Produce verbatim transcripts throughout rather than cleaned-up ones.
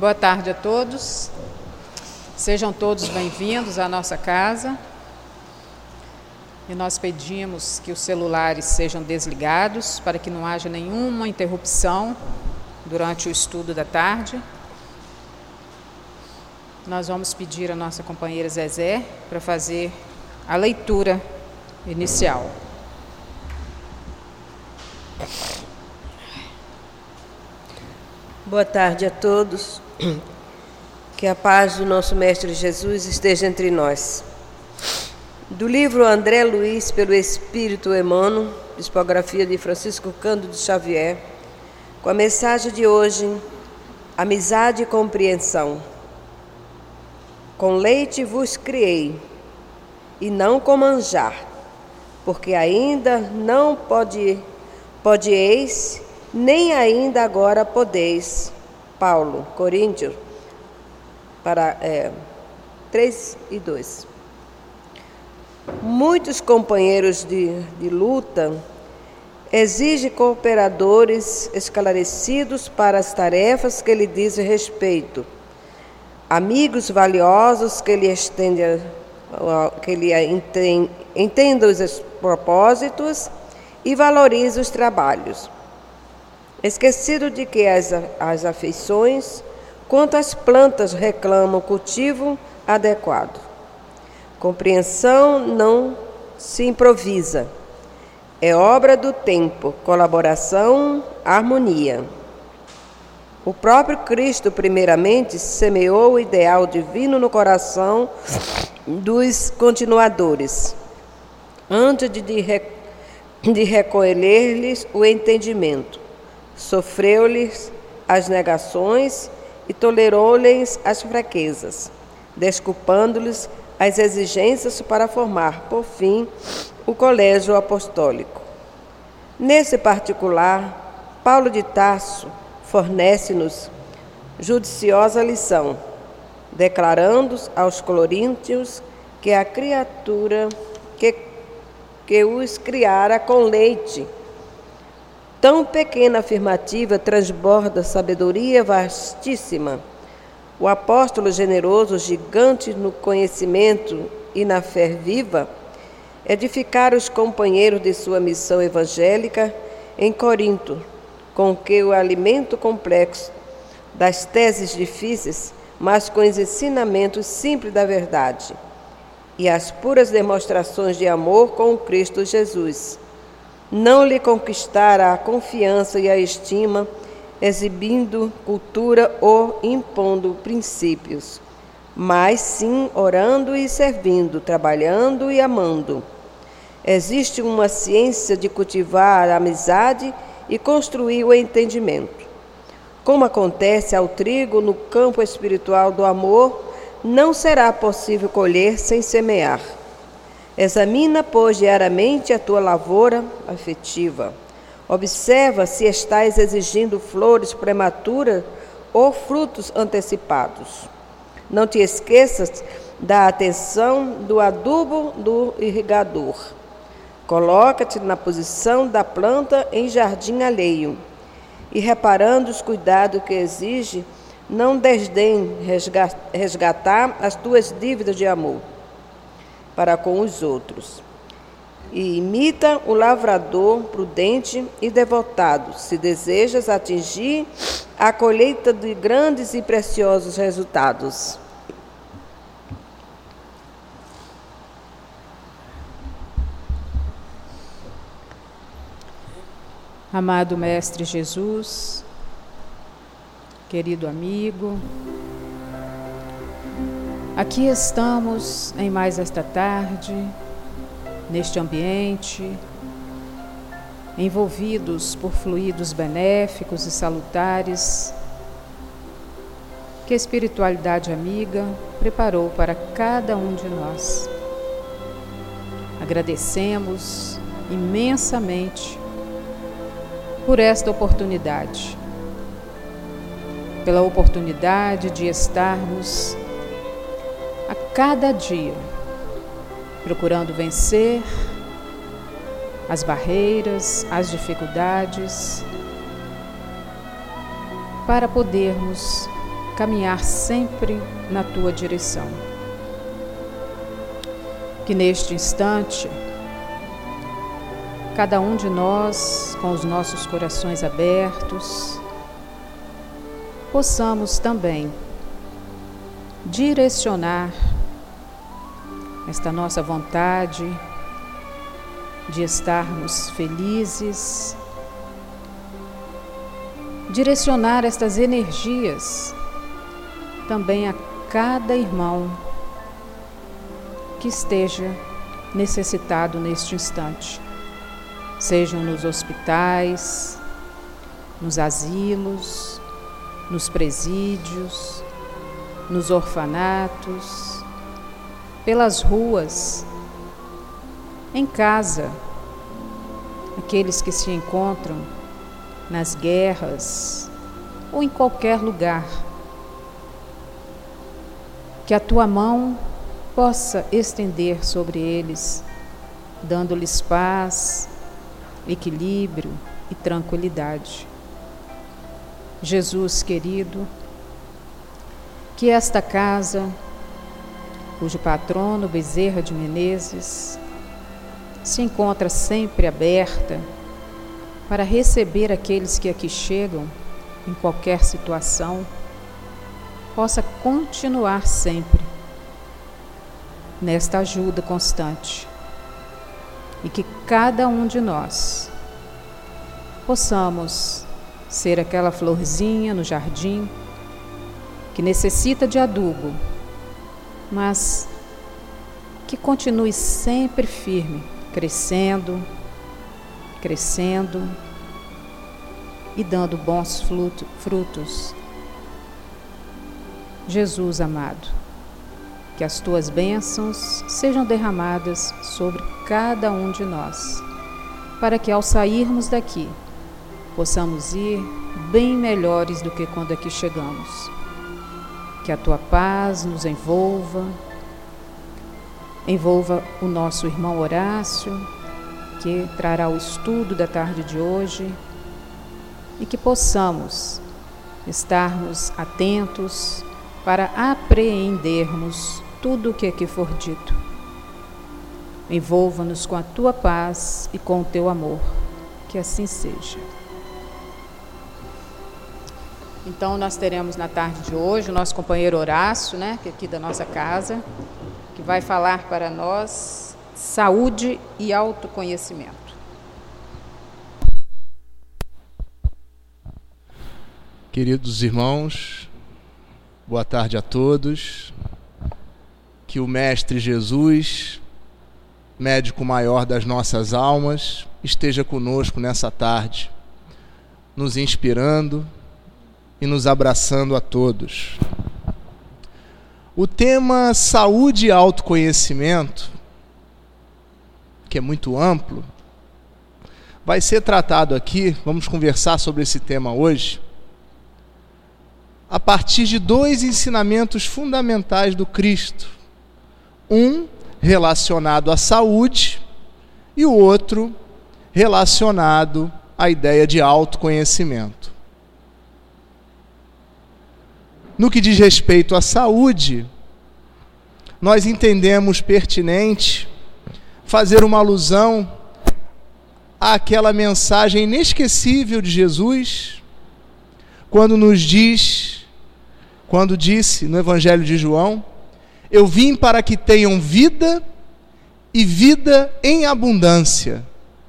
Boa tarde a todos. Sejam todos bem-vindos à nossa casa. E nós pedimos que os celulares sejam desligados para que não haja nenhuma interrupção durante o estudo da tarde. Nós vamos pedir à nossa companheira Zezé para fazer a leitura inicial. Boa tarde a todos. Que a paz do nosso Mestre Jesus esteja entre nós. Do livro André Luiz pelo Espírito Emmanuel, psicografia de Francisco Cândido Xavier, com a mensagem de hoje: amizade e compreensão. Com leite vos criei, e não com manjar, porque ainda não pode, podieis, nem ainda agora podeis. Paulo, Coríntios, para, é, três e dois. Muitos companheiros de, de luta exigem cooperadores esclarecidos para as tarefas que lhe dizem respeito, amigos valiosos que lhe, estendem, que lhe entendam os propósitos e valorizem os trabalhos. Esquecido de que as, as afeições, quanto as plantas reclamam cultivo adequado. Compreensão não se improvisa. É obra do tempo, colaboração, harmonia. O próprio Cristo, primeiramente, semeou o ideal divino no coração dos continuadores, antes de, de, de recolher-lhes o entendimento. Sofreu-lhes as negações e tolerou-lhes as fraquezas, desculpando-lhes as exigências para formar, por fim, o colégio apostólico. Nesse particular, Paulo de Tarso fornece-nos judiciosa lição, declarando aos coríntios que a criatura que, que os criara com leite, tão pequena afirmativa transborda sabedoria vastíssima. O apóstolo generoso, gigante no conhecimento e na fé viva, edificara os companheiros de sua missão evangélica em Corinto, com que o alimento complexo das teses difíceis, mas com os ensinamentos simples da verdade, e as puras demonstrações de amor com o Cristo Jesus. Não lhe conquistara a confiança e a estima, exibindo cultura ou impondo princípios, mas sim orando e servindo, trabalhando e amando. Existe uma ciência de cultivar a amizade e construir o entendimento. Como acontece ao trigo no campo espiritual do amor, não será possível colher sem semear. Examina, pois, diariamente a tua lavoura afetiva. Observa se estás exigindo flores prematuras ou frutos antecipados. Não te esqueças da atenção do adubo do irrigador. Coloca-te na posição da planta em jardim alheio e, reparando os cuidados que exige, não desdém resgatar as tuas dívidas de amor para com os outros. E imita o lavrador prudente e devotado, se desejas atingir a colheita de grandes e preciosos resultados. Amado Mestre Jesus, querido amigo, aqui estamos em mais esta tarde, neste ambiente, envolvidos por fluidos benéficos e salutares que a espiritualidade amiga preparou para cada um de nós. Agradecemos imensamente por esta oportunidade, pela oportunidade de estarmos a cada dia procurando vencer as barreiras, as dificuldades, para podermos caminhar sempre na tua direção. Que neste instante, cada um de nós, com os nossos corações abertos, possamos também direcionar esta nossa vontade de estarmos felizes, direcionar estas energias também a cada irmão que esteja necessitado neste instante, sejam nos hospitais, nos asilos, nos presídios, nos orfanatos, pelas ruas, em casa, aqueles que se encontram nas guerras ou em qualquer lugar. Que a tua mão possa estender sobre eles, dando-lhes paz, equilíbrio e tranquilidade. Jesus querido, que esta casa, cujo patrono Bezerra de Menezes se encontra sempre aberta para receber aqueles que aqui chegam em qualquer situação, possa continuar sempre nesta ajuda constante e que cada um de nós possamos ser aquela florzinha no jardim que necessita de adubo, mas que continue sempre firme, crescendo, crescendo e dando bons frutos. Jesus amado, que as tuas bênçãos sejam derramadas sobre cada um de nós, para que ao sairmos daqui, possamos ir bem melhores do que quando aqui chegamos. Que a tua paz nos envolva, envolva o nosso irmão Horácio, que trará o estudo da tarde de hoje, e que possamos estarmos atentos para apreendermos tudo o que aqui for dito. Envolva-nos com a tua paz e com o teu amor, que assim seja. Então nós teremos na tarde de hoje o nosso companheiro Horácio, né, que é aqui da nossa casa, que vai falar para nós saúde e autoconhecimento. Queridos irmãos, boa tarde a todos. Que o Mestre Jesus, médico maior das nossas almas, esteja conosco nessa tarde, nos inspirando e nos abraçando a todos. O tema saúde e autoconhecimento, que é muito amplo, vai ser tratado aqui, vamos conversar sobre esse tema hoje, a partir de dois ensinamentos fundamentais do Cristo. Um relacionado à saúde e o outro relacionado à ideia de autoconhecimento. No que diz respeito à saúde, nós entendemos pertinente fazer uma alusão àquela mensagem inesquecível de Jesus, quando nos diz, quando disse no Evangelho de João: eu vim para que tenham vida e vida em abundância.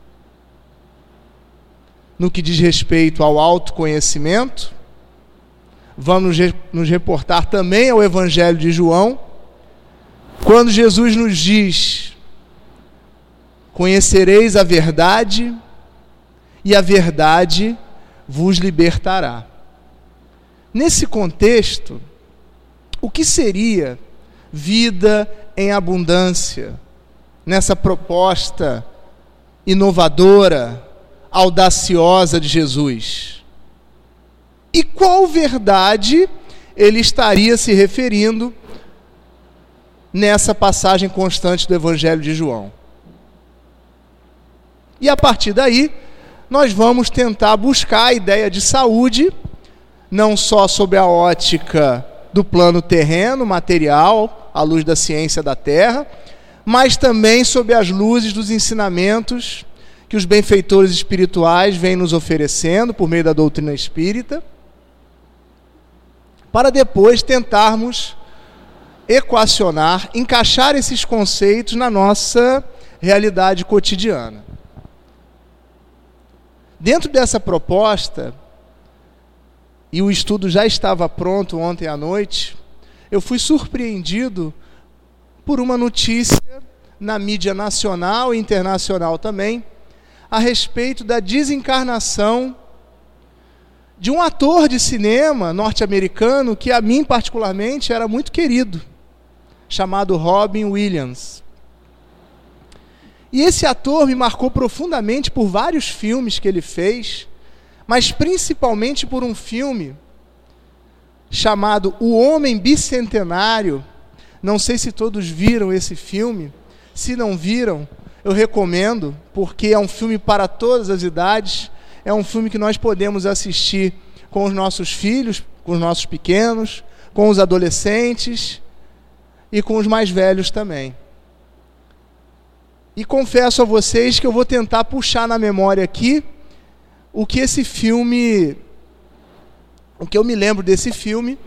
No que diz respeito ao autoconhecimento, vamos nos reportar também ao Evangelho de João, quando Jesus nos diz: conhecereis a verdade e a verdade vos libertará. Nesse contexto, o que seria vida em abundância, nessa proposta inovadora, audaciosa de Jesus? E qual verdade ele estaria se referindo nessa passagem constante do Evangelho de João? E a partir daí, nós vamos tentar buscar a ideia de saúde não só sob a ótica do plano terreno, material, à luz da ciência da Terra, mas também sob as luzes dos ensinamentos que os benfeitores espirituais vêm nos oferecendo por meio da doutrina espírita, para depois tentarmos equacionar, encaixar esses conceitos na nossa realidade cotidiana. Dentro dessa proposta, e o estudo já estava pronto ontem à noite, eu fui surpreendido por uma notícia na mídia nacional e internacional também, a respeito da desencarnação de um ator de cinema norte-americano que a mim particularmente era muito querido, chamado Robin Williams. E esse ator me marcou profundamente por vários filmes que ele fez, mas principalmente por um filme chamado O Homem Bicentenário. Não sei se todos viram esse filme. Se não viram, eu recomendo, porque é um filme para todas as idades. É um filme que nós podemos assistir com os nossos filhos, com os nossos pequenos, com os adolescentes e com os mais velhos também. E confesso a vocês que eu vou tentar puxar na memória aqui o que esse filme, o que eu me lembro desse filme,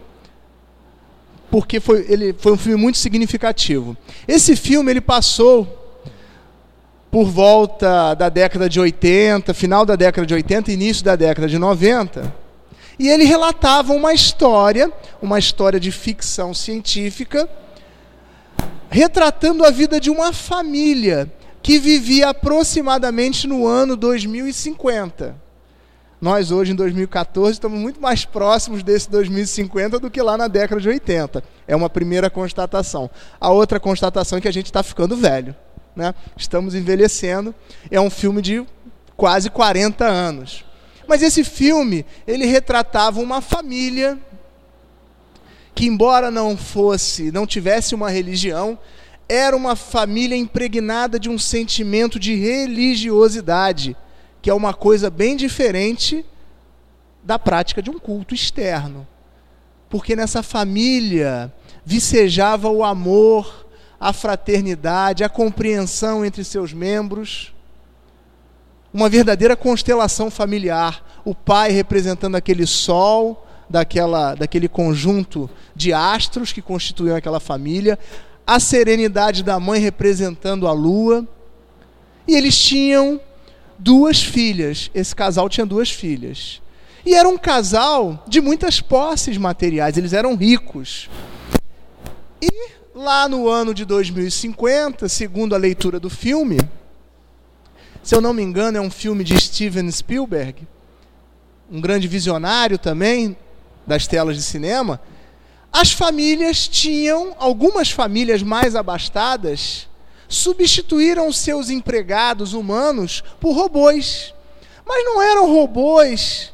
porque foi, ele foi um filme muito significativo. Esse filme ele passou por volta da década de oitenta, final da década de oitenta, início da década de noventa, e ele relatava uma história, uma história de ficção científica, retratando a vida de uma família que vivia aproximadamente no ano dois mil e cinquenta. Nós hoje, em dois mil e quatorze, estamos muito mais próximos desse dois mil e cinquenta do que lá na década de oitenta. É uma primeira constatação. A outra constatação é que a gente está ficando velho, né? Estamos envelhecendo. É um filme de quase quarenta anos. Mas esse filme, ele retratava uma família que, embora não fosse, não tivesse uma religião, era uma família impregnada de um sentimento de religiosidade, que é uma coisa bem diferente da prática de um culto externo. Porque nessa família vicejava o amor, a fraternidade, a compreensão entre seus membros, uma verdadeira constelação familiar. O pai representando aquele sol, daquela, daquele conjunto de astros que constituíam aquela família, a serenidade da mãe representando a lua, e eles tinham duas filhas. Esse casal tinha duas filhas. E era um casal de muitas posses materiais, eles eram ricos. E lá no ano de dois mil e cinquenta, segundo a leitura do filme, se eu não me engano, é um filme de Steven Spielberg, um grande visionário também das telas de cinema, as famílias tinham, algumas famílias mais abastadas, substituíram seus empregados humanos por robôs. Mas não eram robôs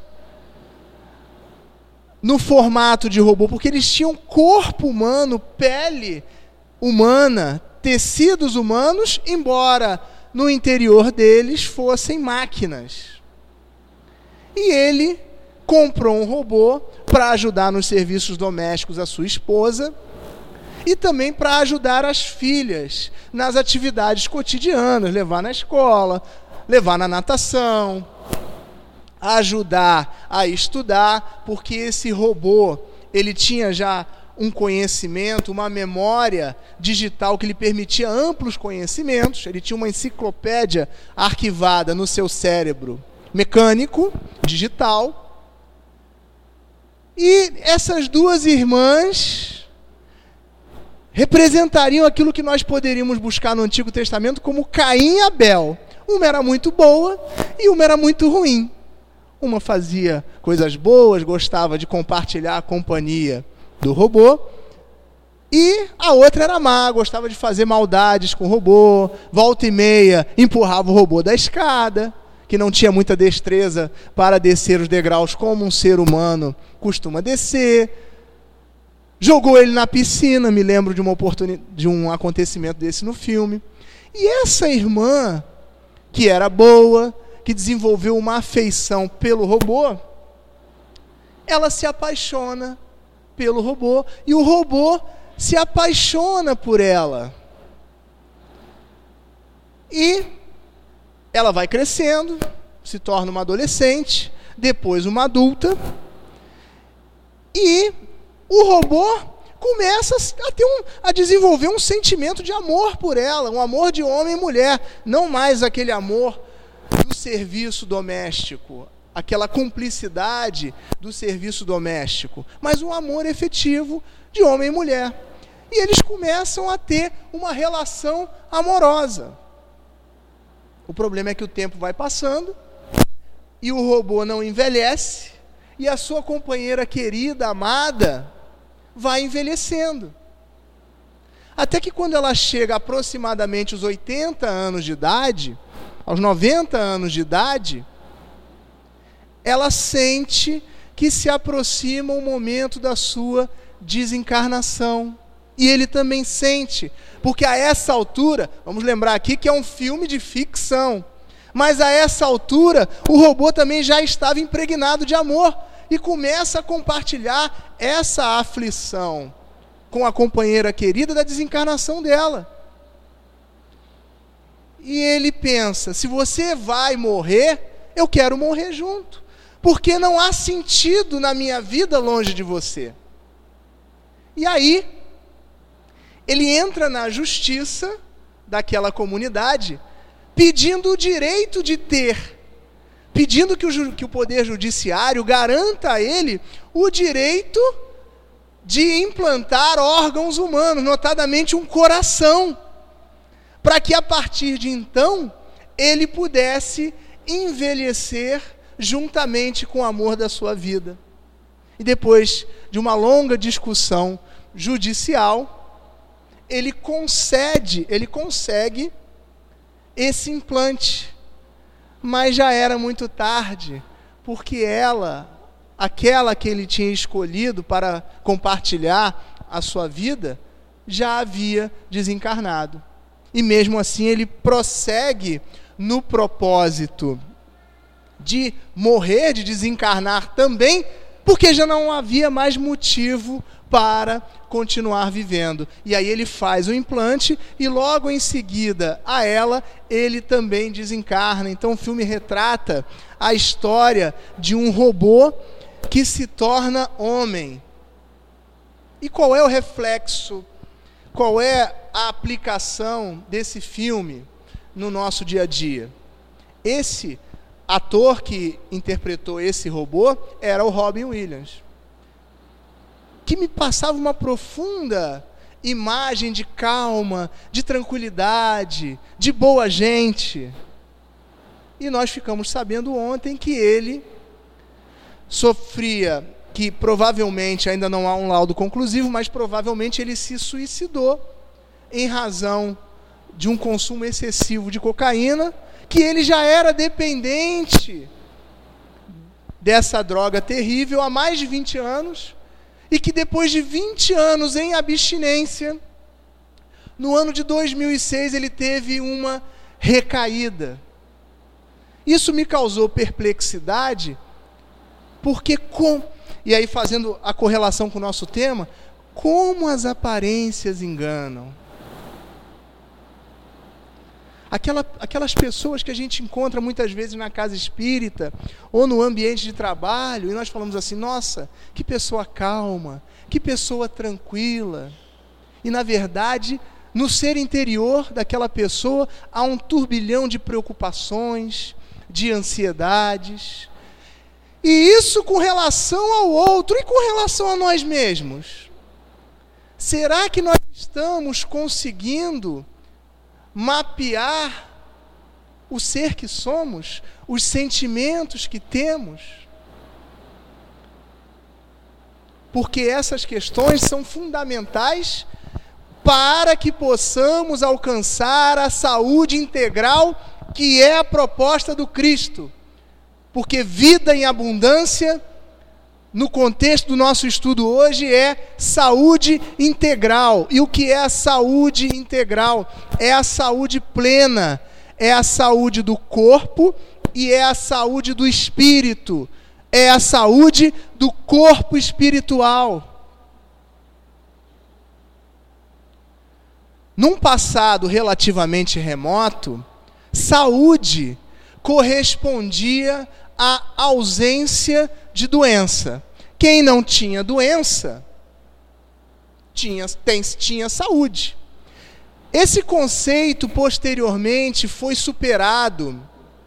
no formato de robô, porque eles tinham corpo humano, pele humana, tecidos humanos, embora no interior deles fossem máquinas. E ele comprou um robô para ajudar nos serviços domésticos a sua esposa, e também para ajudar as filhas nas atividades cotidianas, levar na escola, levar na natação, ajudar a estudar, porque esse robô, ele tinha já um conhecimento, uma memória digital que lhe permitia amplos conhecimentos. Ele tinha uma enciclopédia arquivada no seu cérebro mecânico, digital. E essas duas irmãs representariam aquilo que nós poderíamos buscar no Antigo Testamento como Caim e Abel. Uma era muito boa e uma era muito ruim. Uma fazia coisas boas, gostava de compartilhar a companhia do robô, e a outra era má, gostava de fazer maldades com o robô, volta e meia empurrava o robô da escada, que não tinha muita destreza para descer os degraus como um ser humano costuma descer. Jogou ele na piscina, me lembro de uma oportunidade, de um acontecimento desse no filme. E essa irmã, que era boa, que desenvolveu uma afeição pelo robô, ela se apaixona pelo robô e o robô se apaixona por ela. E ela vai crescendo, se torna uma adolescente, depois uma adulta, e o robô começa a, ter um, a desenvolver um sentimento de amor por ela, um amor de homem e mulher, não mais aquele amor do serviço doméstico, aquela cumplicidade do serviço doméstico, mas um amor efetivo de homem e mulher. E eles começam a ter uma relação amorosa. O problema é que o tempo vai passando e o robô não envelhece e a sua companheira querida, amada, vai envelhecendo. Até que quando ela chega a aproximadamente aos oitenta anos de idade, aos noventa anos de idade, ela sente que se aproxima o momento da sua desencarnação. E ele também sente, porque a essa altura, vamos lembrar aqui que é um filme de ficção, mas a essa altura o robô também já estava impregnado de amor e começa a compartilhar essa aflição com a companheira querida da desencarnação dela. E ele pensa, se você vai morrer, eu quero morrer junto, porque não há sentido na minha vida longe de você. E aí, ele entra na justiça daquela comunidade, pedindo o direito de ter, pedindo que o, que o poder judiciário garanta a ele o direito de implantar órgãos humanos, notadamente um coração, para que a partir de então ele pudesse envelhecer juntamente com o amor da sua vida. E depois de uma longa discussão judicial, ele concede, ele consegue esse implante, mas já era muito tarde, porque ela, aquela que ele tinha escolhido para compartilhar a sua vida, já havia desencarnado. E mesmo assim ele prossegue no propósito de morrer, de desencarnar também, porque já não havia mais motivo para continuar vivendo. E aí ele faz o implante e logo em seguida a ela, ele também desencarna. Então o filme retrata a história de um robô que se torna homem. E qual é o reflexo, qual é a aplicação desse filme no nosso dia a dia? Esse ator que interpretou esse robô era o Robin Williams, que me passava uma profunda imagem de calma, de tranquilidade, de boa gente. E nós ficamos sabendo ontem que ele sofria, que provavelmente, ainda não há um laudo conclusivo, mas provavelmente ele se suicidou em razão de um consumo excessivo de cocaína, que ele já era dependente dessa droga terrível há mais de vinte anos, e que depois de vinte anos em abstinência, no ano de dois mil e seis ele teve uma recaída. Isso me causou perplexidade, porque com, e aí fazendo a correlação com o nosso tema, como as aparências enganam. Aquela, aquelas pessoas que a gente encontra muitas vezes na casa espírita ou no ambiente de trabalho, e nós falamos assim, nossa, que pessoa calma, que pessoa tranquila. E na verdade, no ser interior daquela pessoa há um turbilhão de preocupações, de ansiedades. E isso com relação ao outro e com relação a nós mesmos. Será que nós estamos conseguindo mapear o ser que somos, os sentimentos que temos? Porque essas questões são fundamentais para que possamos alcançar a saúde integral que é a proposta do Cristo. Porque vida em abundância, no contexto do nosso estudo hoje, é saúde integral. E o que é a saúde integral? É a saúde plena, é a saúde do corpo e é a saúde do espírito. é a saúde do corpo espiritual. Num passado relativamente remoto, saúde correspondia à ausência de doença. Quem não tinha doença, tinha, tem, tinha saúde. Esse conceito, posteriormente, foi superado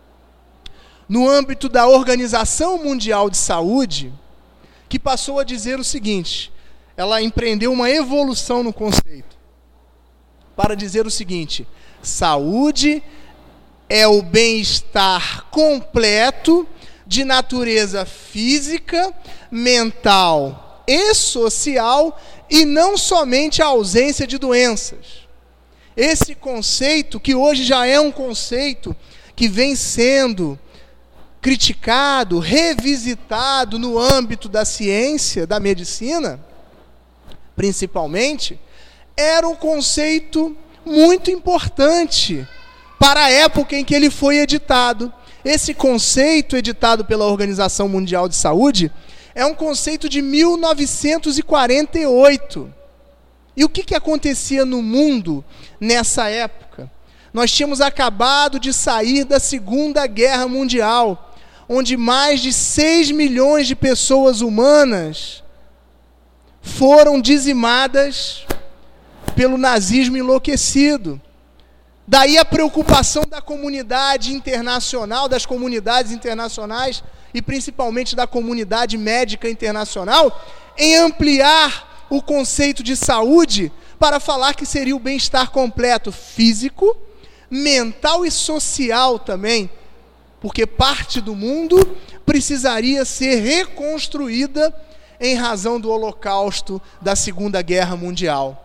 no âmbito da Organização Mundial de Saúde, que passou a dizer o seguinte, ela empreendeu uma evolução no conceito, para dizer o seguinte: saúde é o bem-estar completo de natureza física, mental e social, e não somente a ausência de doenças. Esse conceito, que hoje já é um conceito que vem sendo criticado, revisitado no âmbito da ciência, da medicina, principalmente, era um conceito muito importante para a época em que ele foi editado. Esse conceito, editado pela Organização Mundial de Saúde, é um conceito de mil novecentos e quarenta e oito. E o que, que acontecia no mundo nessa época? Nós tínhamos acabado de sair da Segunda Guerra Mundial, onde mais de seis milhões de pessoas humanas foram dizimadas pelo nazismo enlouquecido. Daí a preocupação da comunidade internacional, das comunidades internacionais e principalmente da comunidade médica internacional, em ampliar o conceito de saúde para falar que seria o bem-estar completo físico, mental e social também, porque parte do mundo precisaria ser reconstruída em razão do Holocausto da Segunda Guerra Mundial.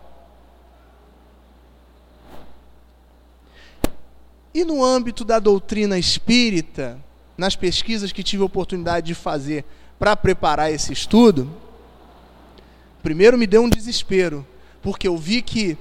E no âmbito da doutrina espírita, nas pesquisas que tive a oportunidade de fazer para preparar esse estudo, primeiro me deu um desespero, porque eu vi que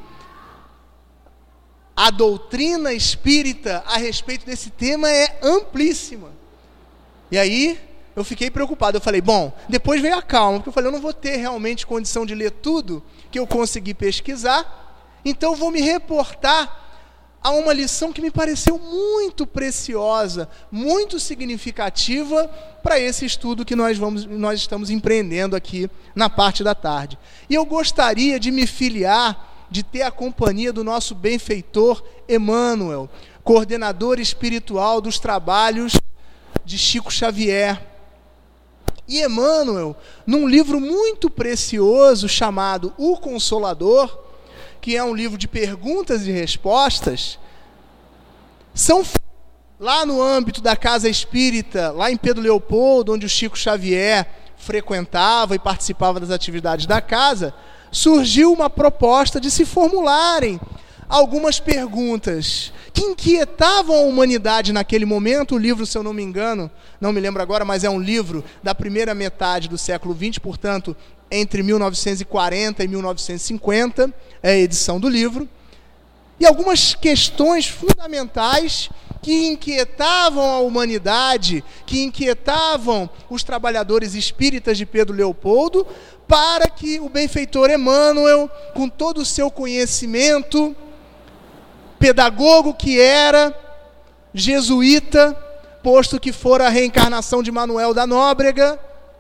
a doutrina espírita a respeito desse tema é amplíssima. E aí eu fiquei preocupado, eu falei, bom, depois veio a calma, porque eu falei, eu não vou ter realmente condição de ler tudo que eu consegui pesquisar, então eu vou me reportar a uma lição que me pareceu muito preciosa, muito significativa para esse estudo que nós, vamos, nós estamos empreendendo aqui na parte da tarde. E eu gostaria de me filiar, de ter a companhia do nosso benfeitor Emmanuel, coordenador espiritual dos trabalhos de Chico Xavier. E Emmanuel, num livro muito precioso chamado O Consolador, que é um livro de perguntas e respostas, são lá no âmbito da Casa Espírita, lá em Pedro Leopoldo, onde o Chico Xavier frequentava e participava das atividades da casa, surgiu uma proposta de se formularem algumas perguntas que inquietavam a humanidade naquele momento. O livro, se eu não me engano, não me lembro agora, mas é um livro da primeira metade do século vinte, portanto, entre mil novecentos e quarenta e mil novecentos e cinquenta, é a edição do livro, e algumas questões fundamentais que inquietavam a humanidade, que inquietavam os trabalhadores espíritas de Pedro Leopoldo, para que o benfeitor Emmanuel, com todo o seu conhecimento, pedagogo que era, jesuíta, posto que fora a reencarnação de Manuel da Nóbrega,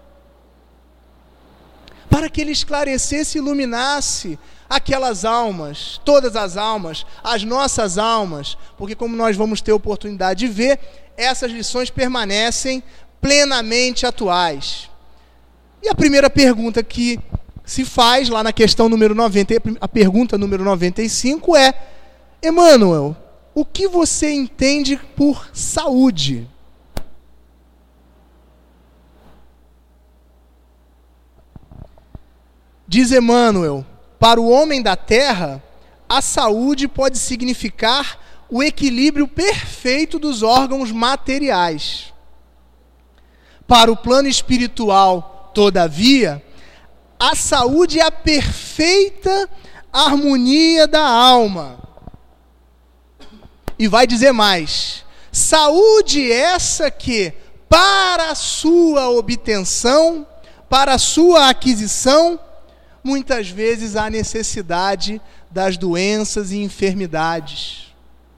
para que ele esclarecesse e iluminasse aquelas almas, todas as almas, as nossas almas, porque como nós vamos ter oportunidade de ver, essas lições permanecem plenamente atuais. E a primeira pergunta que se faz lá na questão número noventa, a pergunta número noventa e cinco é: Emmanuel, o que você entende por saúde? Diz Emmanuel: para o homem da terra, a saúde pode significar o equilíbrio perfeito dos órgãos materiais. Para o plano espiritual, todavia, a saúde é a perfeita harmonia da alma. E vai dizer mais: saúde essa que, para a sua obtenção, para a sua aquisição, muitas vezes há necessidade das doenças e enfermidades.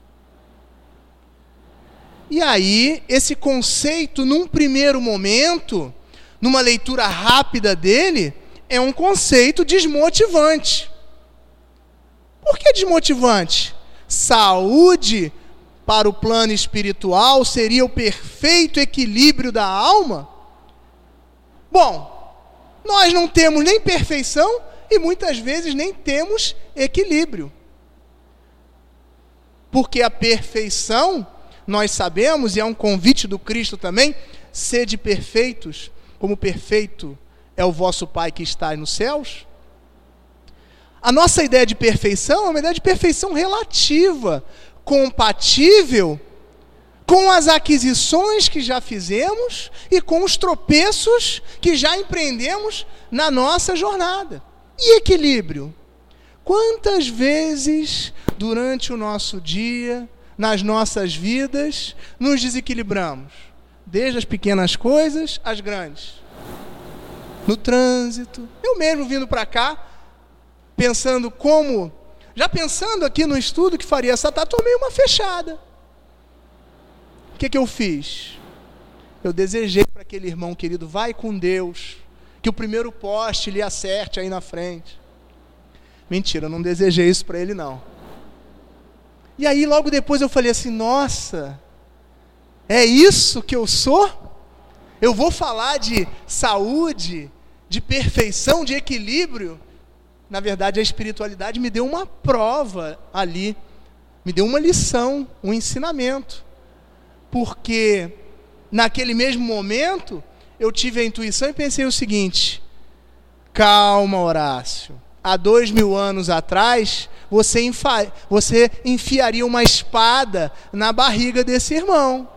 E aí, esse conceito, num primeiro momento, numa leitura rápida dele, é um conceito desmotivante. Por que desmotivante? Saúde para o plano espiritual seria o perfeito equilíbrio da alma? Bom, nós não temos nem perfeição e muitas vezes nem temos equilíbrio. Porque a perfeição, nós sabemos, e é um convite do Cristo também, sede perfeitos, como perfeito é o vosso Pai que está nos céus. A nossa ideia de perfeição é uma ideia de perfeição relativa, compatível com as aquisições que já fizemos e com os tropeços que já empreendemos na nossa jornada. E equilíbrio? Quantas vezes durante o nosso dia, nas nossas vidas, nos desequilibramos? Desde as pequenas coisas às grandes. No trânsito. Eu mesmo vindo para cá, pensando como... Já pensando aqui no estudo que faria essa tarde, tomei uma fechada. O que que eu fiz? Eu desejei para aquele irmão querido, vai com Deus, que o primeiro poste lhe acerte aí na frente. Mentira, eu não desejei isso para ele não. E aí logo depois eu falei assim, nossa, é isso que eu sou? Eu vou falar de saúde, de perfeição, de equilíbrio? Na verdade, a espiritualidade me deu uma prova ali, me deu uma lição, um ensinamento. Porque naquele mesmo momento, eu tive a intuição e pensei o seguinte, calma, Horácio, há dois mil anos atrás, você, enfa- você enfiaria uma espada na barriga desse irmão.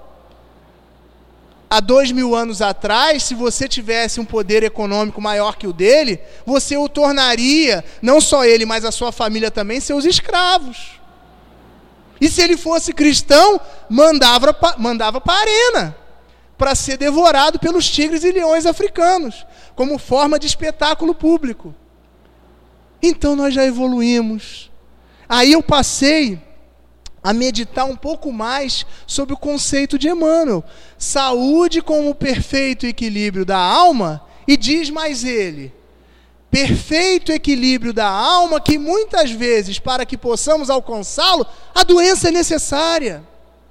Há dois mil anos atrás, se você tivesse um poder econômico maior que o dele, você o tornaria, não só ele, mas a sua família também, seus escravos. E se ele fosse cristão, mandava, mandava para a arena, para ser devorado pelos tigres e leões africanos, como forma de espetáculo público. Então nós já evoluímos. Aí eu passei a meditar um pouco mais sobre o conceito de Emmanuel. Saúde como o perfeito equilíbrio da alma, e diz mais ele, perfeito equilíbrio da alma que muitas vezes, para que possamos alcançá-lo, a doença é necessária.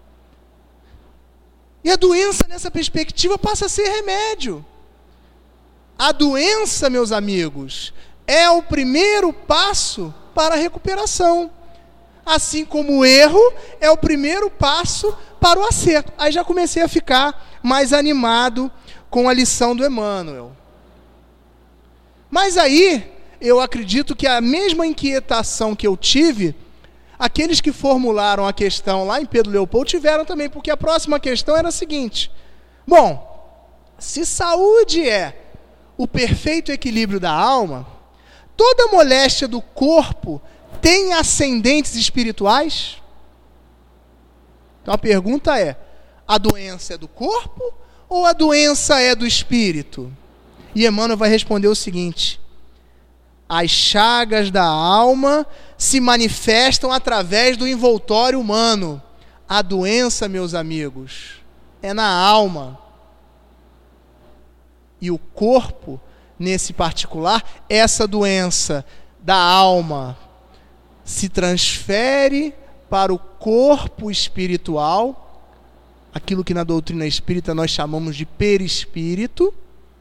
E a doença nessa perspectiva passa a ser remédio. A doença, meus amigos, é o primeiro passo para a recuperação. Assim como o erro é o primeiro passo para o acerto. Aí já comecei a ficar mais animado com a lição do Emmanuel. Mas aí, eu acredito que a mesma inquietação que eu tive, aqueles que formularam a questão lá em Pedro Leopoldo tiveram também, porque a próxima questão era a seguinte, bom, se saúde é o perfeito equilíbrio da alma, toda moléstia do corpo tem ascendentes espirituais? Então a pergunta é, a doença é do corpo ou a doença é do espírito? E Emmanuel vai responder o seguinte, as chagas da alma se manifestam através do envoltório humano. A doença, meus amigos, é na alma. E o corpo, nesse particular, essa doença da alma se transfere para o corpo espiritual, aquilo que na doutrina espírita nós chamamos de perispírito,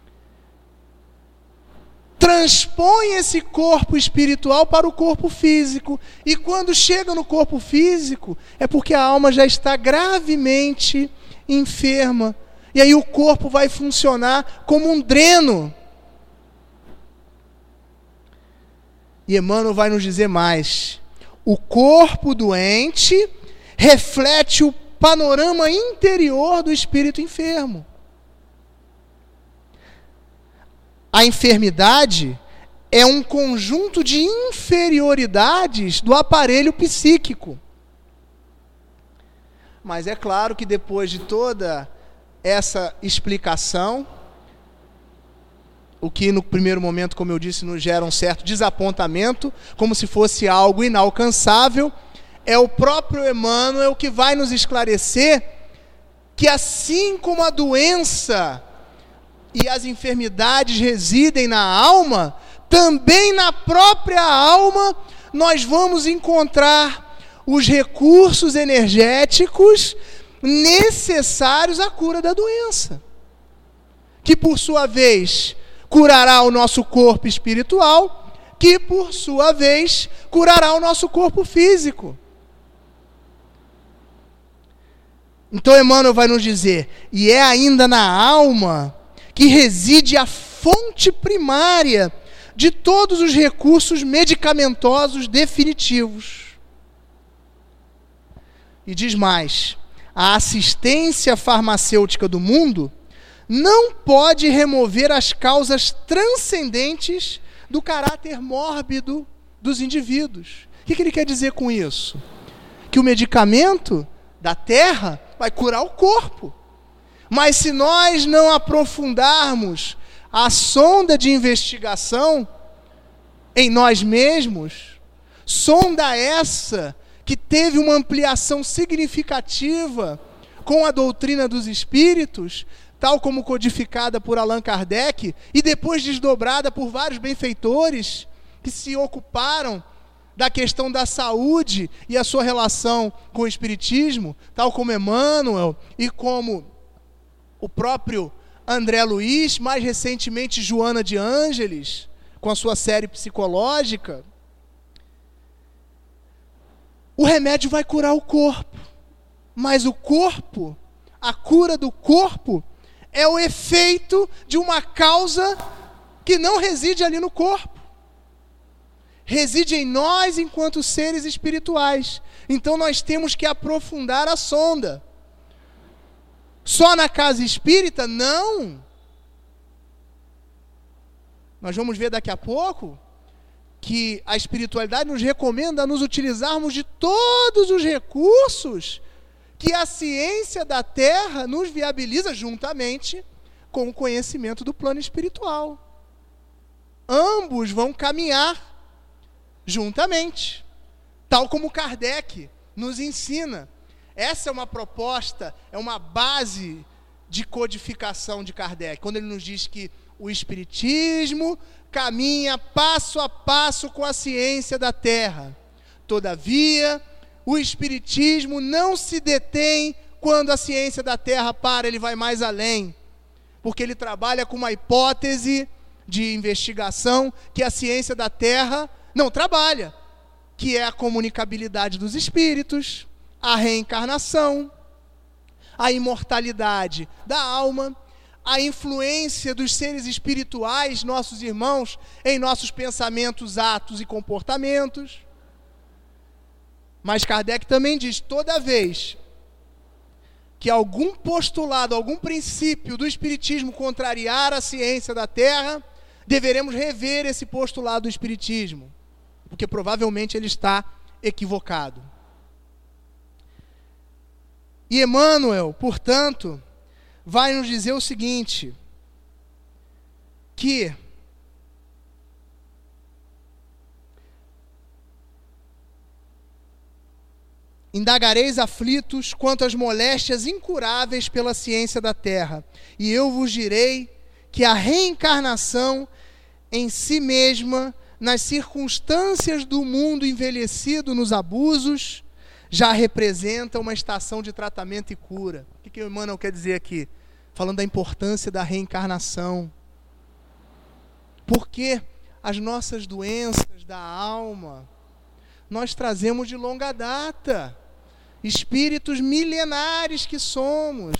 transpõe esse corpo espiritual para o corpo físico, e quando chega no corpo físico, é porque a alma já está gravemente enferma, e aí o corpo vai funcionar como um dreno. E Emmanuel vai nos dizer mais, o corpo doente reflete o panorama interior do espírito enfermo. A enfermidade é um conjunto de inferioridades do aparelho psíquico. Mas é claro que depois de toda essa explicação, o que no primeiro momento, como eu disse, nos gera um certo desapontamento, como se fosse algo inalcançável. É o próprio Emmanuel que vai nos esclarecer que assim como a doença e as enfermidades residem na alma, também na própria alma nós vamos encontrar os recursos energéticos necessários à cura da doença, que por sua vez curará o nosso corpo espiritual, que por sua vez curará o nosso corpo físico. Então Emmanuel vai nos dizer, e é ainda na alma que reside a fonte primária de todos os recursos medicamentosos definitivos. E diz mais, a assistência farmacêutica do mundo não pode remover as causas transcendentes do caráter mórbido dos indivíduos. O que, que ele quer dizer com isso? Que o medicamento da terra vai curar o corpo. Mas se nós não aprofundarmos a sonda de investigação em nós mesmos, sonda essa que teve uma ampliação significativa com a doutrina dos espíritos, tal como codificada por Allan Kardec e depois desdobrada por vários benfeitores que se ocuparam da questão da saúde e a sua relação com o espiritismo, tal como Emmanuel e como o próprio André Luiz, mais recentemente Joana de Ângeles, com a sua série psicológica. O remédio vai curar o corpo, mas o corpo, a cura do corpo, é o efeito de uma causa que não reside ali no corpo. Reside em nós enquanto seres espirituais. Então nós temos que aprofundar a sonda. Só na casa espírita? Não. Nós vamos ver daqui a pouco que a espiritualidade nos recomenda nos utilizarmos de todos os recursos que a ciência da Terra nos viabiliza juntamente com o conhecimento do plano espiritual. Ambos vão caminhar juntamente, tal como Kardec nos ensina. Essa é uma proposta, é uma base de codificação de Kardec, quando ele nos diz que o espiritismo caminha passo a passo com a ciência da Terra. Todavia, o espiritismo não se detém quando a ciência da Terra para, ele vai mais além, porque ele trabalha com uma hipótese de investigação que a ciência da Terra não trabalha, que é a comunicabilidade dos espíritos, a reencarnação, a imortalidade da alma, a influência dos seres espirituais, nossos irmãos, em nossos pensamentos, atos e comportamentos. Mas Kardec também diz, toda vez que algum postulado, algum princípio do espiritismo contrariar a ciência da Terra, deveremos rever esse postulado do espiritismo, porque provavelmente ele está equivocado. E Emmanuel, portanto, vai nos dizer o seguinte, que indagareis aflitos quanto às moléstias incuráveis pela ciência da Terra, e eu vos direi que a reencarnação em si mesma, nas circunstâncias do mundo envelhecido nos abusos, já representa uma estação de tratamento e cura. O que, que o Emmanuel quer dizer aqui? Falando da importância da reencarnação. Porque as nossas doenças da alma, nós trazemos de longa data, espíritos milenares que somos.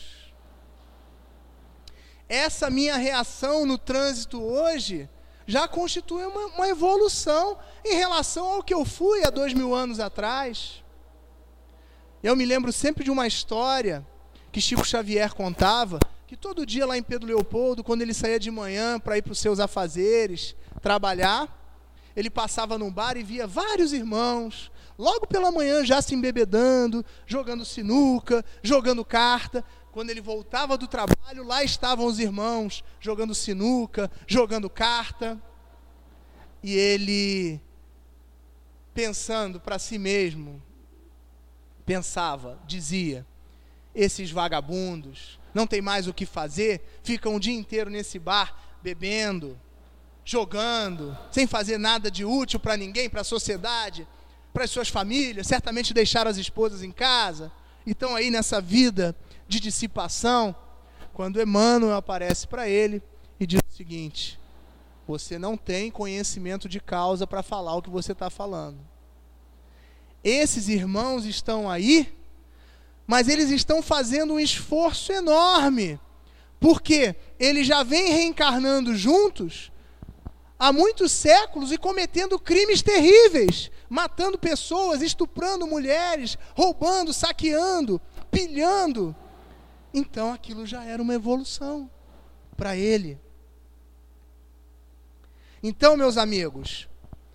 Essa minha reação no trânsito hoje já constitui uma, uma evolução em relação ao que eu fui há dois mil anos atrás. Eu me lembro sempre de uma história que Chico Xavier contava, que todo dia lá em Pedro Leopoldo, quando ele saía de manhã para ir para os seus afazeres, trabalhar, ele passava num bar e via vários irmãos, logo pela manhã já se embebedando, jogando sinuca, jogando carta. quando ele voltava do trabalho, lá estavam os irmãos jogando sinuca, jogando carta. E ele, pensando para si mesmo, pensava, dizia: esses vagabundos não tem mais o que fazer, ficam o dia inteiro nesse bar, bebendo, jogando, sem fazer nada de útil para ninguém, para a sociedade, para as suas famílias, certamente deixaram as esposas em casa, e estão aí nessa vida de dissipação. Quando Emmanuel aparece para ele e diz o seguinte: você não tem conhecimento de causa para falar o que você está falando. Esses irmãos estão aí, mas eles estão fazendo um esforço enorme, porque eles já vêm reencarnando juntos há muitos séculos e cometendo crimes terríveis, matando pessoas, estuprando mulheres, roubando, saqueando, pilhando. Então aquilo já era uma evolução para ele. Então, meus amigos,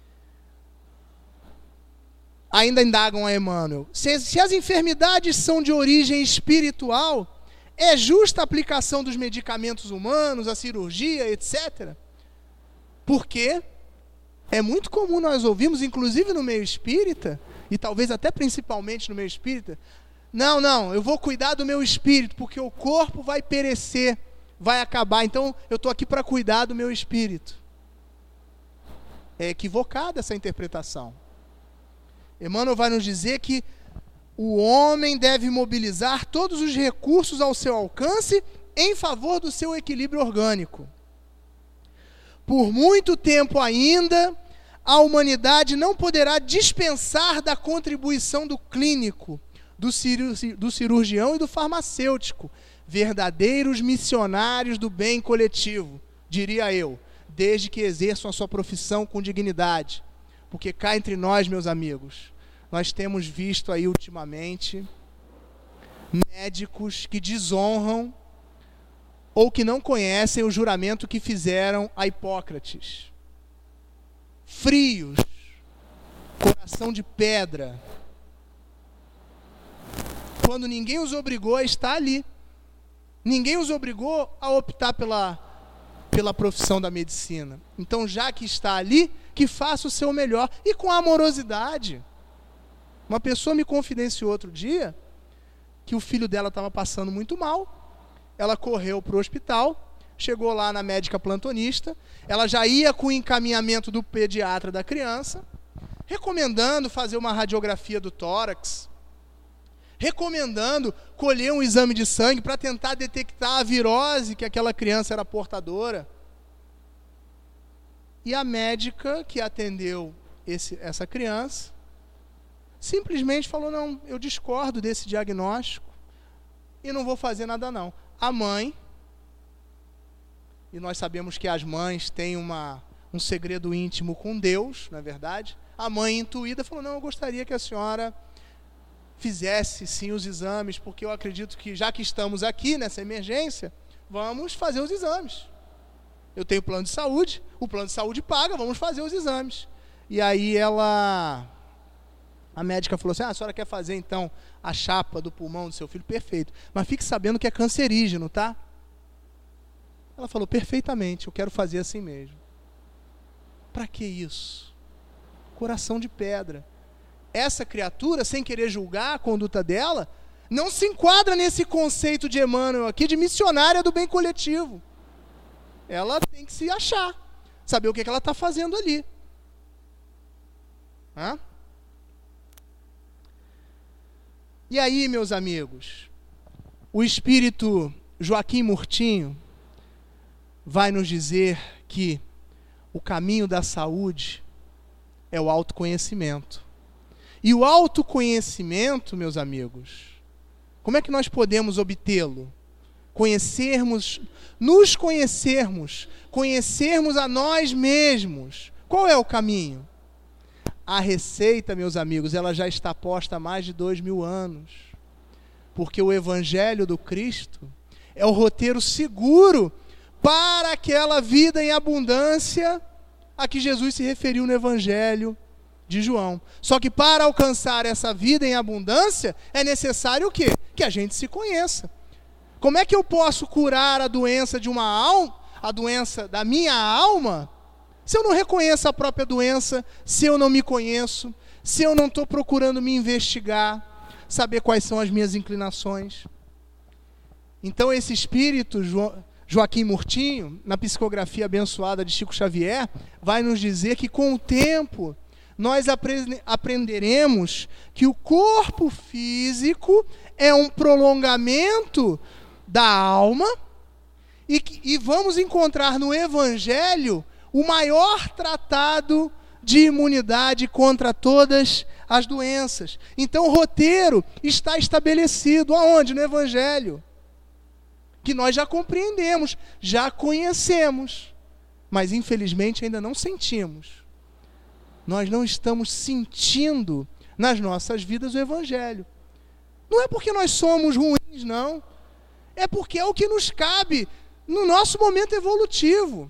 ainda indagam a Emmanuel: se, se as enfermidades são de origem espiritual, é justa a aplicação dos medicamentos humanos, a cirurgia, etcétera? Porque é muito comum nós ouvirmos, inclusive no meio espírita, e talvez até principalmente no meio espírita: não, não, eu vou cuidar do meu espírito, porque o corpo vai perecer, vai acabar, então eu estou aqui para cuidar do meu espírito. É equivocada essa interpretação. Emmanuel vai nos dizer que o homem deve mobilizar todos os recursos ao seu alcance em favor do seu equilíbrio orgânico. Por muito tempo ainda, a humanidade não poderá dispensar da contribuição do clínico, do, ciru- do cirurgião e do farmacêutico, verdadeiros missionários do bem coletivo, diria eu, desde que exerçam a sua profissão com dignidade. Porque cá entre nós, meus amigos, nós temos visto aí ultimamente médicos que desonram ou que não conhecem o juramento que fizeram a Hipócrates. Frios, coração de pedra, quando ninguém os obrigou a estar ali. Ninguém os obrigou a optar pela, pela profissão da medicina. Então, já que está ali, que faça o seu melhor e com amorosidade. Uma pessoa me confidenciou outro dia que o filho dela estava passando muito mal. Ela correu para o hospital, chegou lá na médica plantonista, ela já ia com o encaminhamento do pediatra da criança, recomendando fazer uma radiografia do tórax, recomendando colher um exame de sangue para tentar detectar a virose que aquela criança era portadora. E a médica que atendeu esse, essa criança simplesmente falou: não, eu discordo desse diagnóstico e não vou fazer nada não. A mãe, e nós sabemos que as mães têm uma, um segredo íntimo com Deus, não é verdade? A mãe, intuída, falou: não, eu gostaria que a senhora fizesse sim os exames, porque eu acredito que, já que estamos aqui nessa emergência, vamos fazer os exames. Eu tenho plano de saúde, o plano de saúde paga, vamos fazer os exames. E aí ela... A médica falou assim: ah, a senhora quer fazer então a chapa do pulmão do seu filho? Perfeito. Mas fique sabendo que é cancerígeno, tá? Ela falou: perfeitamente, eu quero fazer assim mesmo. Para que isso? Coração de pedra. Essa criatura, sem querer julgar a conduta dela, não se enquadra nesse conceito de Emmanuel aqui, de missionária do bem coletivo. Ela tem que se achar, saber o que, que ela está fazendo ali. Hã? E aí, meus amigos, o espírito Joaquim Murtinho vai nos dizer que o caminho da saúde é o autoconhecimento. E o autoconhecimento, meus amigos, como é que nós podemos obtê-lo? Conhecermos, nos conhecermos, conhecermos a nós mesmos. Qual é o caminho? A receita, meus amigos, ela já está posta há mais de dois mil anos. Porque o Evangelho do Cristo é o roteiro seguro para aquela vida em abundância a que Jesus se referiu no Evangelho de João. Só que para alcançar essa vida em abundância, é necessário o quê? Que a gente se conheça. Como é que eu posso curar a doença de uma alma, a doença da minha alma, se eu não reconheço a própria doença, se eu não me conheço, se eu não estou procurando me investigar, saber quais são as minhas inclinações? Então esse espírito, jo, Joaquim Murtinho, na psicografia abençoada de Chico Xavier, vai nos dizer que com o tempo nós apre- aprenderemos que o corpo físico é um prolongamento da alma e, que, e vamos encontrar no Evangelho o maior tratado de imunidade contra todas as doenças. Então o roteiro está estabelecido aonde? No Evangelho. Que nós já compreendemos, já conhecemos, mas infelizmente ainda não sentimos. Nós não estamos sentindo nas nossas vidas o Evangelho. Não é porque nós somos ruins, não. É porque é o que nos cabe no nosso momento evolutivo.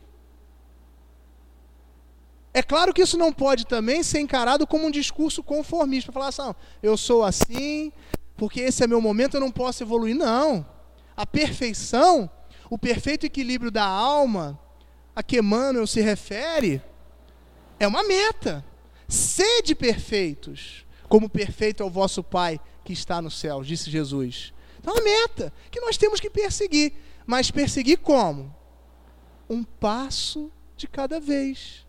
É claro que isso não pode também ser encarado como um discurso conformista, para falar assim, eu sou assim, porque esse é meu momento, eu não posso evoluir. Não. A perfeição, o perfeito equilíbrio da alma, a que Emmanuel se refere, é uma meta. Sede perfeitos, como perfeito é o vosso Pai que está no céu, disse Jesus. Então é uma meta que nós temos que perseguir. Mas perseguir como? Um passo de cada vez.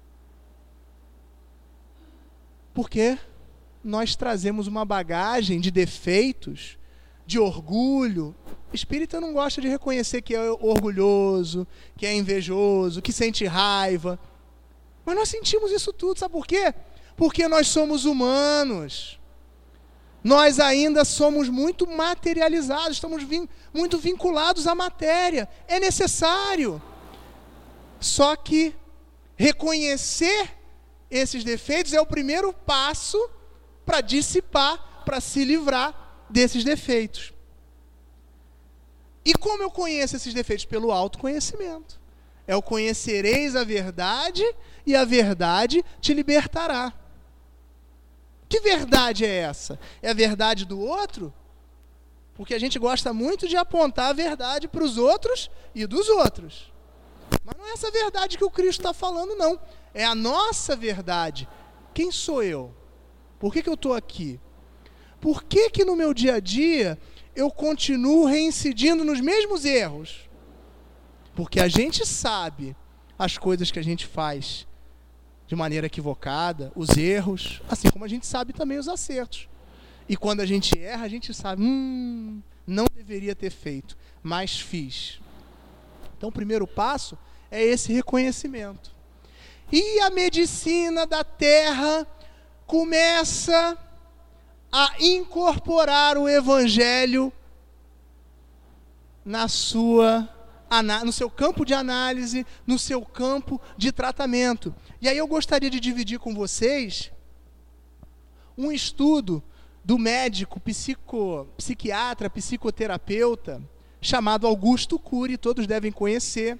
Porque nós trazemos uma bagagem de defeitos, de orgulho. O espírita não gosta de reconhecer que é orgulhoso, que é invejoso, que sente raiva. Mas nós sentimos isso tudo, sabe por quê? Porque nós somos humanos. Nós ainda somos muito materializados, estamos vin- muito vinculados à matéria. É necessário. Só que reconhecer esses defeitos é o primeiro passo para dissipar, para se livrar desses defeitos. E como eu conheço esses defeitos? Pelo autoconhecimento. É o conhecereis a verdade e a verdade te libertará. Que verdade é essa? É a verdade do outro? Porque a gente gosta muito de apontar a verdade para os outros e dos outros. Mas não é essa verdade que o Cristo está falando, não. É a nossa verdade. Quem sou eu? Por que que eu estou aqui? Por que que no meu dia a dia eu continuo reincidindo nos mesmos erros? Porque a gente sabe as coisas que a gente faz de maneira equivocada, os erros, assim como a gente sabe também os acertos. E quando a gente erra, a gente sabe, hum, não deveria ter feito, mas fiz. Então o primeiro passo é esse reconhecimento. E a medicina da terra começa a incorporar o Evangelho na sua, no seu campo de análise, no seu campo de tratamento. E aí eu gostaria de dividir com vocês um estudo do médico, psico, psiquiatra, psicoterapeuta, chamado Augusto Cury, todos devem conhecer.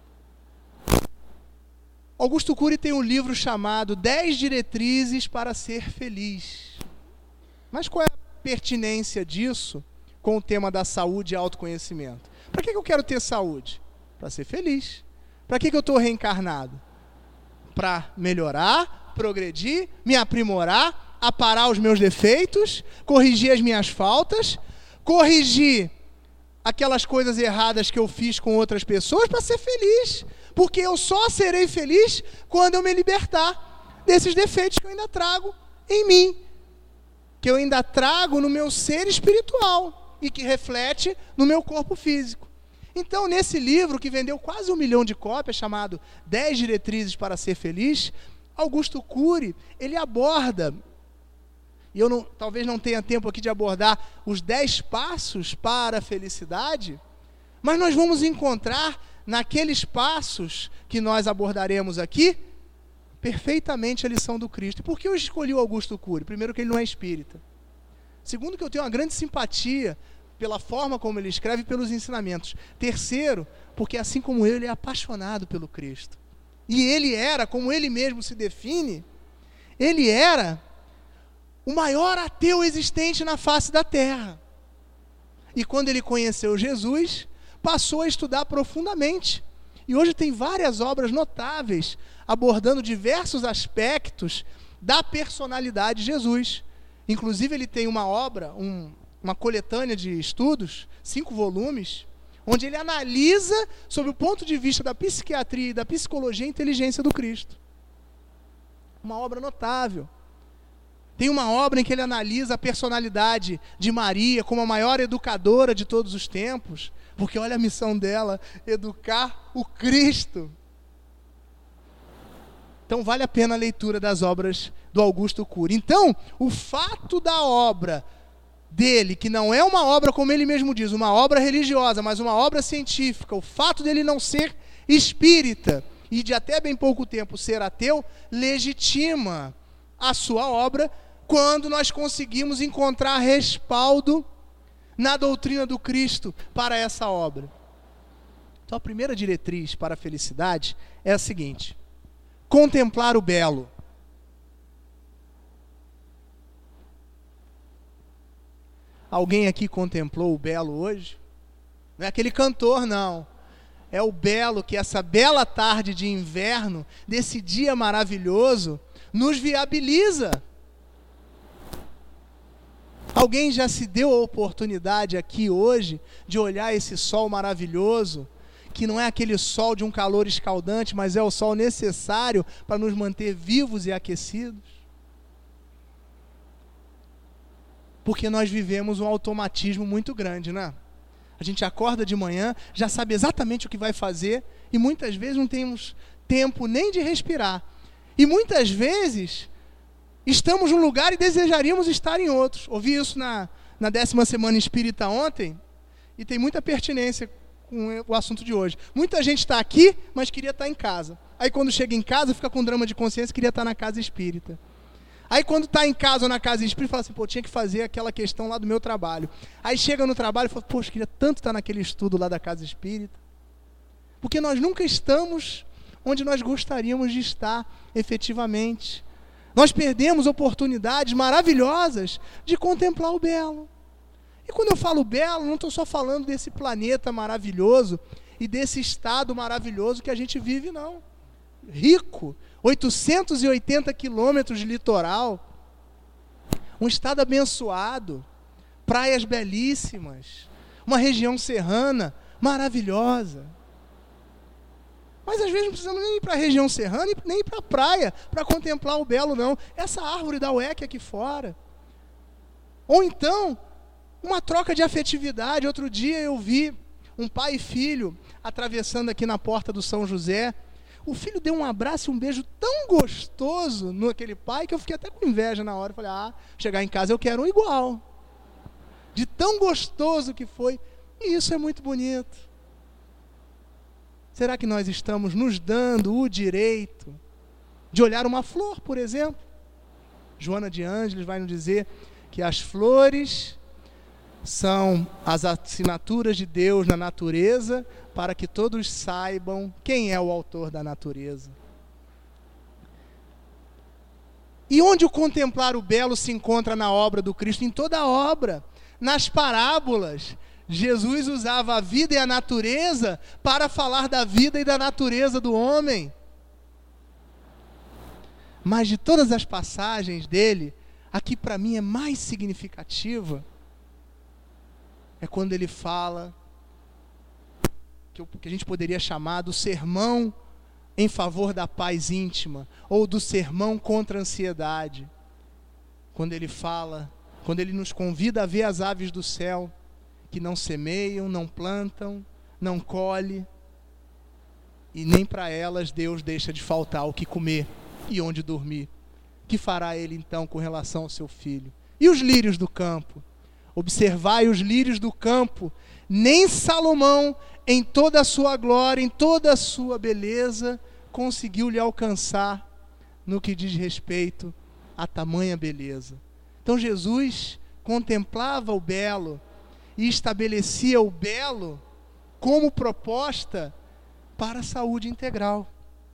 Augusto Cury tem um livro chamado dez diretrizes para ser feliz. Mas qual é a pertinência disso com o tema da saúde e autoconhecimento? Para que eu quero ter saúde? Para ser feliz. Para que eu estou reencarnado? Para melhorar, progredir, me aprimorar, aparar os meus defeitos, corrigir as minhas faltas, corrigir aquelas coisas erradas que eu fiz com outras pessoas para ser feliz. Porque eu só serei feliz quando eu me libertar desses defeitos que eu ainda trago em mim, que eu ainda trago no meu ser espiritual e que reflete no meu corpo físico. Então, nesse livro, que vendeu quase um milhão de cópias, chamado dez diretrizes para ser feliz, Augusto Cury, ele aborda, e eu não, talvez não tenha tempo aqui de abordar os dez passos para a felicidade, mas nós vamos encontrar naqueles passos que nós abordaremos aqui, perfeitamente a lição do Cristo. E por que eu escolhi o Augusto Cury? Primeiro, que ele não é espírita. Segundo, que eu tenho uma grande simpatia pela forma como ele escreve e pelos ensinamentos. Terceiro, porque assim como eu, ele é apaixonado pelo Cristo. E ele era, como ele mesmo se define, ele era o maior ateu existente na face da terra. E quando ele conheceu Jesus, passou a estudar profundamente. E hoje tem várias obras notáveis, abordando diversos aspectos da personalidade de Jesus. Inclusive, ele tem uma obra, um, uma coletânea de estudos, cinco volumes, onde ele analisa, sob o ponto de vista da psiquiatria e da psicologia, a inteligência do Cristo. Uma obra notável. Tem uma obra em que ele analisa a personalidade de Maria como a maior educadora de todos os tempos, porque olha a missão dela, educar o Cristo. Então vale a pena a leitura das obras do Augusto Cury. Então, o fato da obra dele, que não é uma obra, como ele mesmo diz, uma obra religiosa, mas uma obra científica, o fato dele não ser espírita e de até bem pouco tempo ser ateu, legitima a sua obra quando nós conseguimos encontrar respaldo na doutrina do Cristo para essa obra. Então a primeira diretriz para a felicidade é a seguinte: contemplar o belo. Alguém aqui contemplou o belo hoje? Não é aquele cantor, não. É o belo que essa bela tarde de inverno, desse dia maravilhoso, nos viabiliza. Alguém já se deu a oportunidade aqui hoje de olhar esse sol maravilhoso, que não é aquele sol de um calor escaldante, mas é o sol necessário para nos manter vivos e aquecidos? Porque nós vivemos um automatismo muito grande, né? A gente acorda de manhã, já sabe exatamente o que vai fazer, e muitas vezes não temos tempo nem de respirar. E muitas vezes estamos num lugar e desejaríamos estar em outros. Ouvi isso na, na décima semana espírita ontem, e tem muita pertinência com o assunto de hoje. Muita gente está aqui, mas queria estar em casa. Aí quando chega em casa, fica com drama de consciência, queria estar na casa espírita. Aí quando está em casa ou na casa espírita, fala assim, pô, tinha que fazer aquela questão lá do meu trabalho. Aí chega no trabalho e fala, poxa, queria tanto estar naquele estudo lá da casa espírita. Porque nós nunca estamos onde nós gostaríamos de estar efetivamente. Nós perdemos oportunidades maravilhosas de contemplar o belo. E quando eu falo belo, não estou só falando desse planeta maravilhoso e desse estado maravilhoso que a gente vive, não. Rico, oitocentos e oitenta quilômetros de litoral, um estado abençoado, praias belíssimas, uma região serrana maravilhosa. Mas às vezes não precisamos nem ir para a região serrana, nem ir para a praia para contemplar o belo, não. Essa árvore da U E C aqui fora. Ou então, uma troca de afetividade. Outro dia eu vi um pai e filho atravessando aqui na porta do São José. O filho deu um abraço e um beijo tão gostoso naquele pai que eu fiquei até com inveja na hora. Eu falei, ah, chegar em casa eu quero um igual. De tão gostoso que foi. E isso é muito bonito. Será que nós estamos nos dando o direito de olhar uma flor, por exemplo? Joana de Ângeles vai nos dizer que as flores são as assinaturas de Deus na natureza para que todos saibam quem é o autor da natureza. E onde o contemplar o belo se encontra na obra do Cristo? Em toda a obra, nas parábolas. Jesus usava a vida e a natureza para falar da vida e da natureza do homem. Mas de todas as passagens dele, a que para mim é mais significativa é quando ele fala que, que a gente poderia chamar do sermão em favor da paz íntima, ou do sermão contra a ansiedade. Quando ele fala, quando ele nos convida a ver as aves do céu, que não semeiam, não plantam, não colhem, e nem para elas Deus deixa de faltar o que comer e onde dormir. Que fará ele então com relação ao seu filho? E os lírios do campo? Observai os lírios do campo, nem Salomão, em toda a sua glória, em toda a sua beleza, conseguiu lhe alcançar no que diz respeito a tamanha beleza. Então Jesus contemplava o belo e estabelecia o belo como proposta para a saúde integral.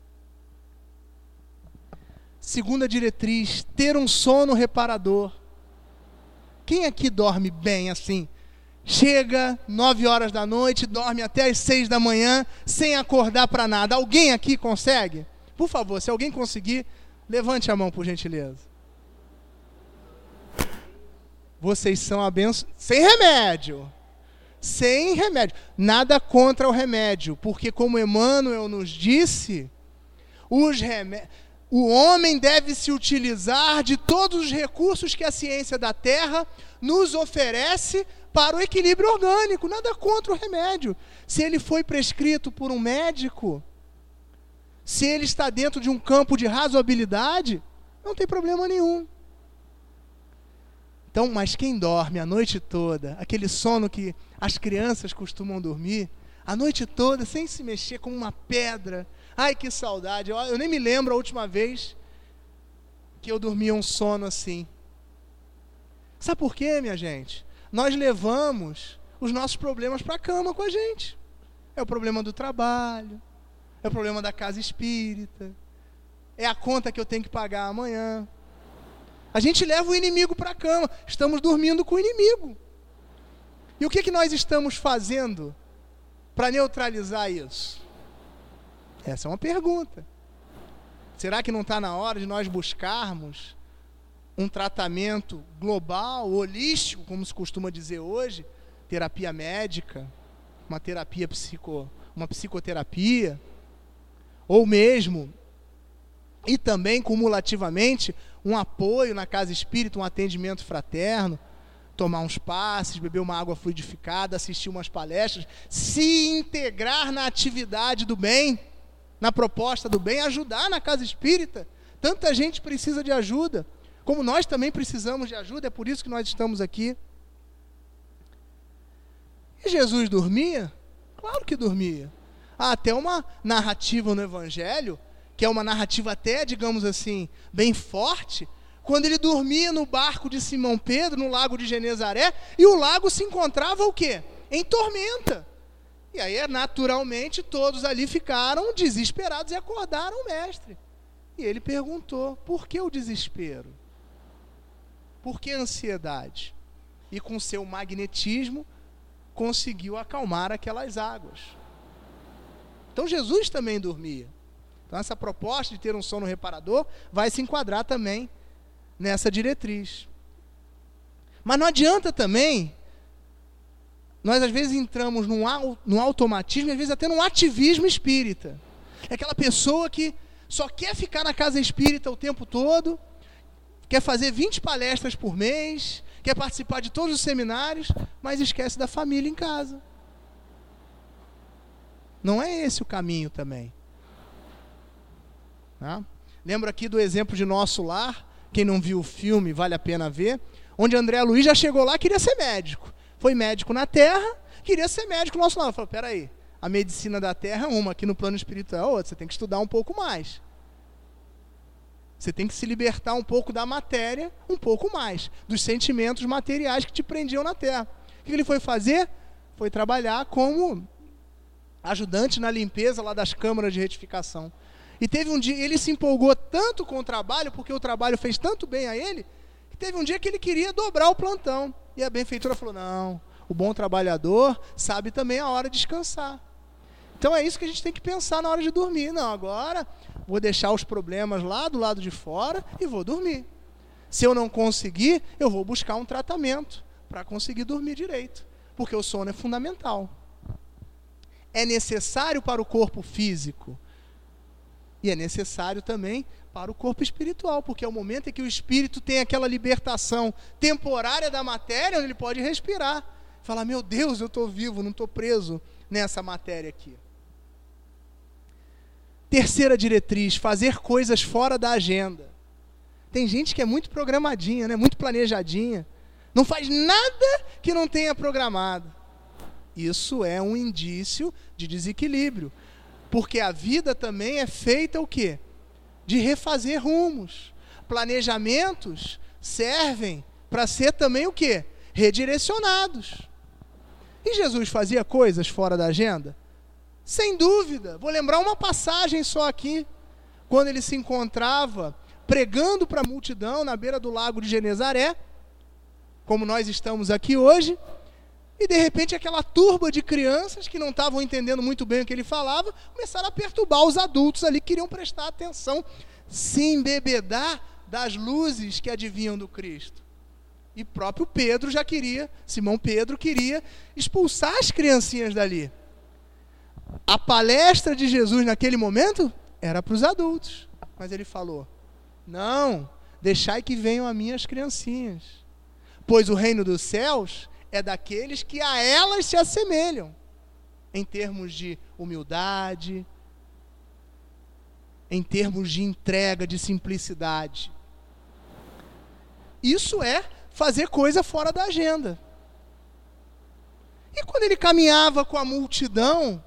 Segunda diretriz, ter um sono reparador. Quem aqui dorme bem assim? chega nove horas da noite, dorme até as seis da manhã, sem acordar para nada. Alguém aqui consegue? Por favor, se alguém conseguir, levante a mão, por gentileza. Vocês são abençoados. Sem remédio. Sem remédio. Nada contra o remédio, porque como Emmanuel nos disse, os remé... o homem deve se utilizar de todos os recursos que a ciência da Terra nos oferece para o equilíbrio orgânico. Nada contra o remédio. Se ele foi prescrito por um médico, se ele está dentro de um campo de razoabilidade, não tem problema nenhum. Então, mas quem dorme a noite toda, aquele sono que as crianças costumam dormir, a noite toda, sem se mexer, como uma pedra. Ai, que saudade. Eu, eu nem me lembro a última vez que eu dormia um sono assim. Sabe por quê, minha gente? Nós levamos os nossos problemas para a cama com a gente. É o problema do trabalho, é o problema da casa espírita, é a conta que eu tenho que pagar amanhã. A gente leva o inimigo para a cama. Estamos dormindo com o inimigo. E o que, que nós estamos fazendo para neutralizar isso? Essa é uma pergunta. Será que não está na hora de nós buscarmos um tratamento global, holístico, como se costuma dizer hoje, terapia médica, uma terapia psico, uma psicoterapia, ou mesmo, e também cumulativamente, um apoio na casa espírita, um atendimento fraterno, tomar uns passes, beber uma água fluidificada, assistir umas palestras, se integrar na atividade do bem, na proposta do bem, ajudar na casa espírita. Tanta gente precisa de ajuda, como nós também precisamos de ajuda, é por isso que nós estamos aqui. E Jesus dormia? Claro que dormia. Há até uma narrativa no Evangelho, que é uma narrativa até, digamos assim, bem forte, quando ele dormia no barco de Simão Pedro, no lago de Genezaré, e o lago se encontrava o quê? Em tormenta. E aí, naturalmente, todos ali ficaram desesperados e acordaram o mestre. E ele perguntou, por que o desespero? Por que a ansiedade? E com seu magnetismo, conseguiu acalmar aquelas águas. Então, Jesus também dormia. Então, essa proposta de ter um sono reparador vai se enquadrar também nessa diretriz. Mas não adianta também, nós às vezes entramos num, num automatismo, às vezes até num ativismo espírita. É aquela pessoa que só quer ficar na casa espírita o tempo todo, quer fazer vinte palestras por mês, quer participar de todos os seminários, mas esquece da família em casa. Não é esse o caminho também. Tá? Lembro aqui do exemplo de Nosso Lar. Quem não viu o filme, vale a pena ver. Onde André Luiz já chegou lá, queria ser médico. Foi médico na Terra, queria ser médico no Nosso Lar. Falou, peraí, a medicina da Terra é uma, aqui no plano espiritual é outra. Você tem que estudar um pouco mais. Você tem que se libertar um pouco da matéria, um pouco mais, dos sentimentos materiais que te prendiam na Terra. O que ele foi fazer? Foi trabalhar como ajudante na limpeza lá das câmaras de retificação. E teve um dia, ele se empolgou tanto com o trabalho, porque o trabalho fez tanto bem a ele, que teve um dia que ele queria dobrar o plantão. E a benfeitora falou, não, o bom trabalhador sabe também a hora de descansar. Então é isso que a gente tem que pensar na hora de dormir. Não, agora vou deixar os problemas lá do lado de fora e vou dormir. Se eu não conseguir, eu vou buscar um tratamento para conseguir dormir direito. Porque o sono é fundamental. É necessário para o corpo físico. E é necessário também para o corpo espiritual, porque é o momento em que o espírito tem aquela libertação temporária da matéria, onde ele pode respirar. Falar, meu Deus, eu estou vivo, não estou preso nessa matéria aqui. Terceira diretriz, fazer coisas fora da agenda. Tem gente que é muito programadinha, né? Muito planejadinha. Não faz nada que não tenha programado. Isso é um indício de desequilíbrio. Porque a vida também é feita o quê? De refazer rumos. Planejamentos servem para ser também o quê? Redirecionados. E Jesus fazia coisas fora da agenda? Sem dúvida. Vou lembrar uma passagem só aqui. Quando ele se encontrava pregando para a multidão na beira do lago de Genezaré, como nós estamos aqui hoje, E de repente aquela turba de crianças que não estavam entendendo muito bem o que ele falava, começaram a perturbar os adultos ali, que queriam prestar atenção, se embebedar das luzes que adivinham do Cristo. E próprio Pedro já queria, Simão Pedro queria expulsar as criancinhas dali. A palestra de Jesus naquele momento era para os adultos, mas ele falou: não, deixai que venham a mim as criancinhas, pois o reino dos céus é daqueles que a elas se assemelham, em termos de humildade, em termos de entrega, de simplicidade. Isso é fazer coisa fora da agenda. E quando ele caminhava com a multidão,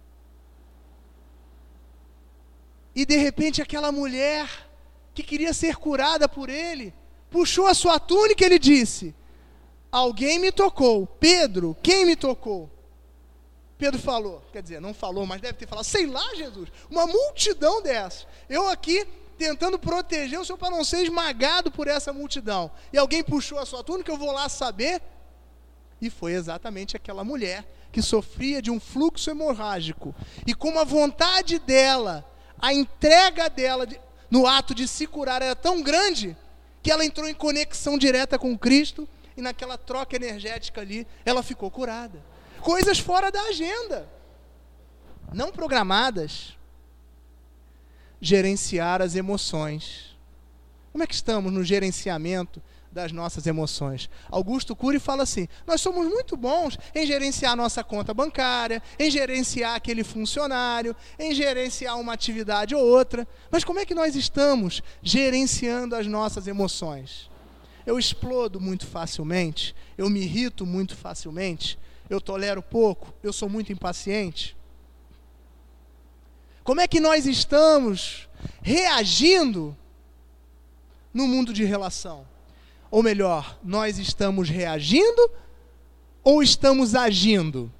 e de repente aquela mulher que queria ser curada por ele, puxou a sua túnica e ele disse: alguém me tocou. Pedro, quem me tocou? Pedro falou, quer dizer, não falou, mas deve ter falado: sei lá, Jesus, uma multidão dessa. Eu aqui tentando proteger o Senhor para não ser esmagado por essa multidão. E alguém puxou a sua túnica, eu vou lá saber. E foi exatamente aquela mulher que sofria de um fluxo hemorrágico. E como a vontade dela, a entrega dela de, no ato de se curar era tão grande, que ela entrou em conexão direta com Cristo, e naquela troca energética ali, ela ficou curada. Coisas fora da agenda, não programadas. Gerenciar as emoções. Como é que estamos no gerenciamento das nossas emoções? Augusto Cury fala assim: nós somos muito bons em gerenciar nossa conta bancária, em gerenciar aquele funcionário, em gerenciar uma atividade ou outra, mas como é que nós estamos gerenciando as nossas emoções? Eu explodo muito facilmente, eu me irrito muito facilmente, eu tolero pouco, eu sou muito impaciente. Como é que nós estamos reagindo no mundo de relação? Ou melhor, nós estamos reagindo ou estamos agindo?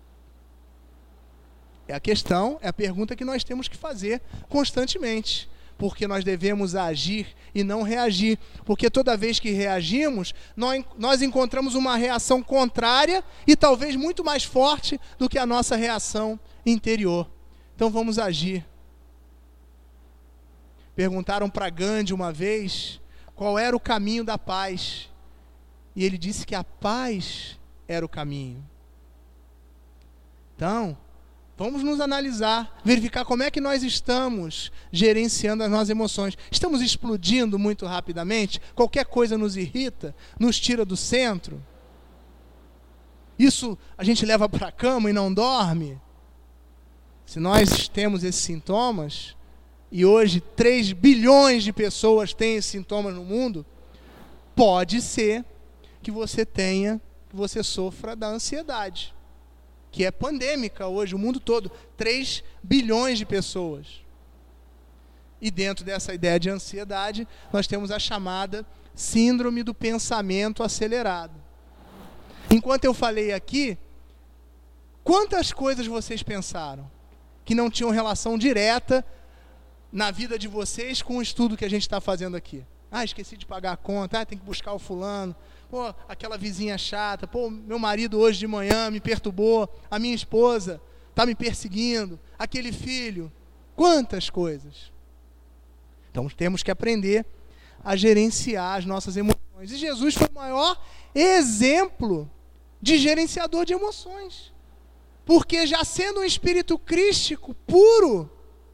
É a questão, é a pergunta que nós temos que fazer constantemente. Porque nós devemos agir e não reagir. Porque toda vez que reagimos, nós, nós encontramos uma reação contrária e talvez muito mais forte do que a nossa reação interior. Então vamos agir. Perguntaram para Gandhi uma vez qual era o caminho da paz. E ele disse que a paz era o caminho. Então, vamos nos analisar, verificar como é que nós estamos gerenciando as nossas emoções. Estamos explodindo muito rapidamente? Qualquer coisa nos irrita, nos tira do centro? Isso a gente leva para a cama e não dorme? Se nós temos esses sintomas, e hoje três bilhões de pessoas têm esses sintomas no mundo, pode ser que você tenha, que você sofra da ansiedade, que é pandêmica hoje, o mundo todo, três bilhões de pessoas. E dentro dessa ideia de ansiedade, nós temos a chamada síndrome do pensamento acelerado. Enquanto eu falei aqui, quantas coisas vocês pensaram que não tinham relação direta na vida de vocês com o estudo que a gente está fazendo aqui? Ah, esqueci de pagar a conta, ah, tem que buscar o fulano, pô, aquela vizinha chata, pô, meu marido hoje de manhã me perturbou, a minha esposa está me perseguindo, aquele filho, quantas coisas. Então temos que aprender a gerenciar as nossas emoções. E Jesus foi o maior exemplo de gerenciador de emoções. Porque já sendo um espírito crístico puro,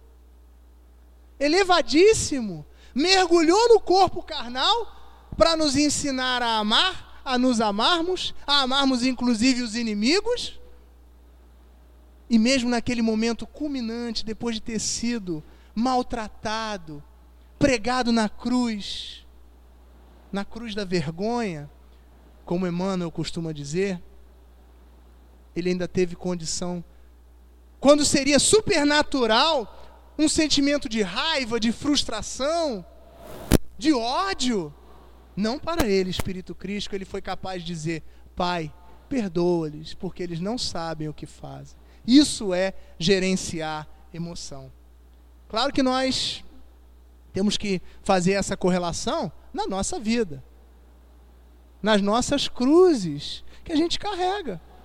elevadíssimo, mergulhou no corpo carnal para nos ensinar a amar, a nos amarmos, a amarmos inclusive os inimigos. E mesmo naquele momento culminante, depois de ter sido maltratado, pregado na cruz, na cruz da vergonha, como Emmanuel costuma dizer, ele ainda teve condição, quando seria supernatural, um sentimento de raiva, de frustração, de ódio. Não para ele, Espírito Cristo, ele foi capaz de dizer: Pai, perdoa-lhes, porque eles não sabem o que fazem. Isso é gerenciar emoção. Claro que nós temos que fazer essa correlação na nossa vida, nas nossas cruzes que a gente carrega.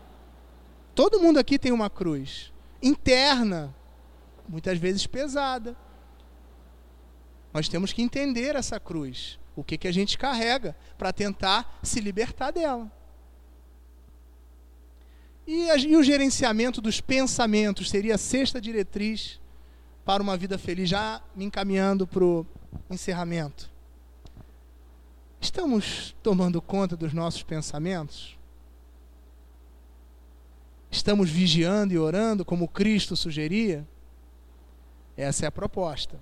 Todo mundo aqui tem uma cruz interna, muitas vezes pesada. Nós temos que entender essa cruz, o que, que a gente carrega, para tentar se libertar dela. E, a, e o gerenciamento dos pensamentos seria a sexta diretriz para uma vida feliz, já me encaminhando para o encerramento. Estamos tomando conta dos nossos pensamentos? Estamos vigiando e orando como Cristo sugeria? Essa é a proposta.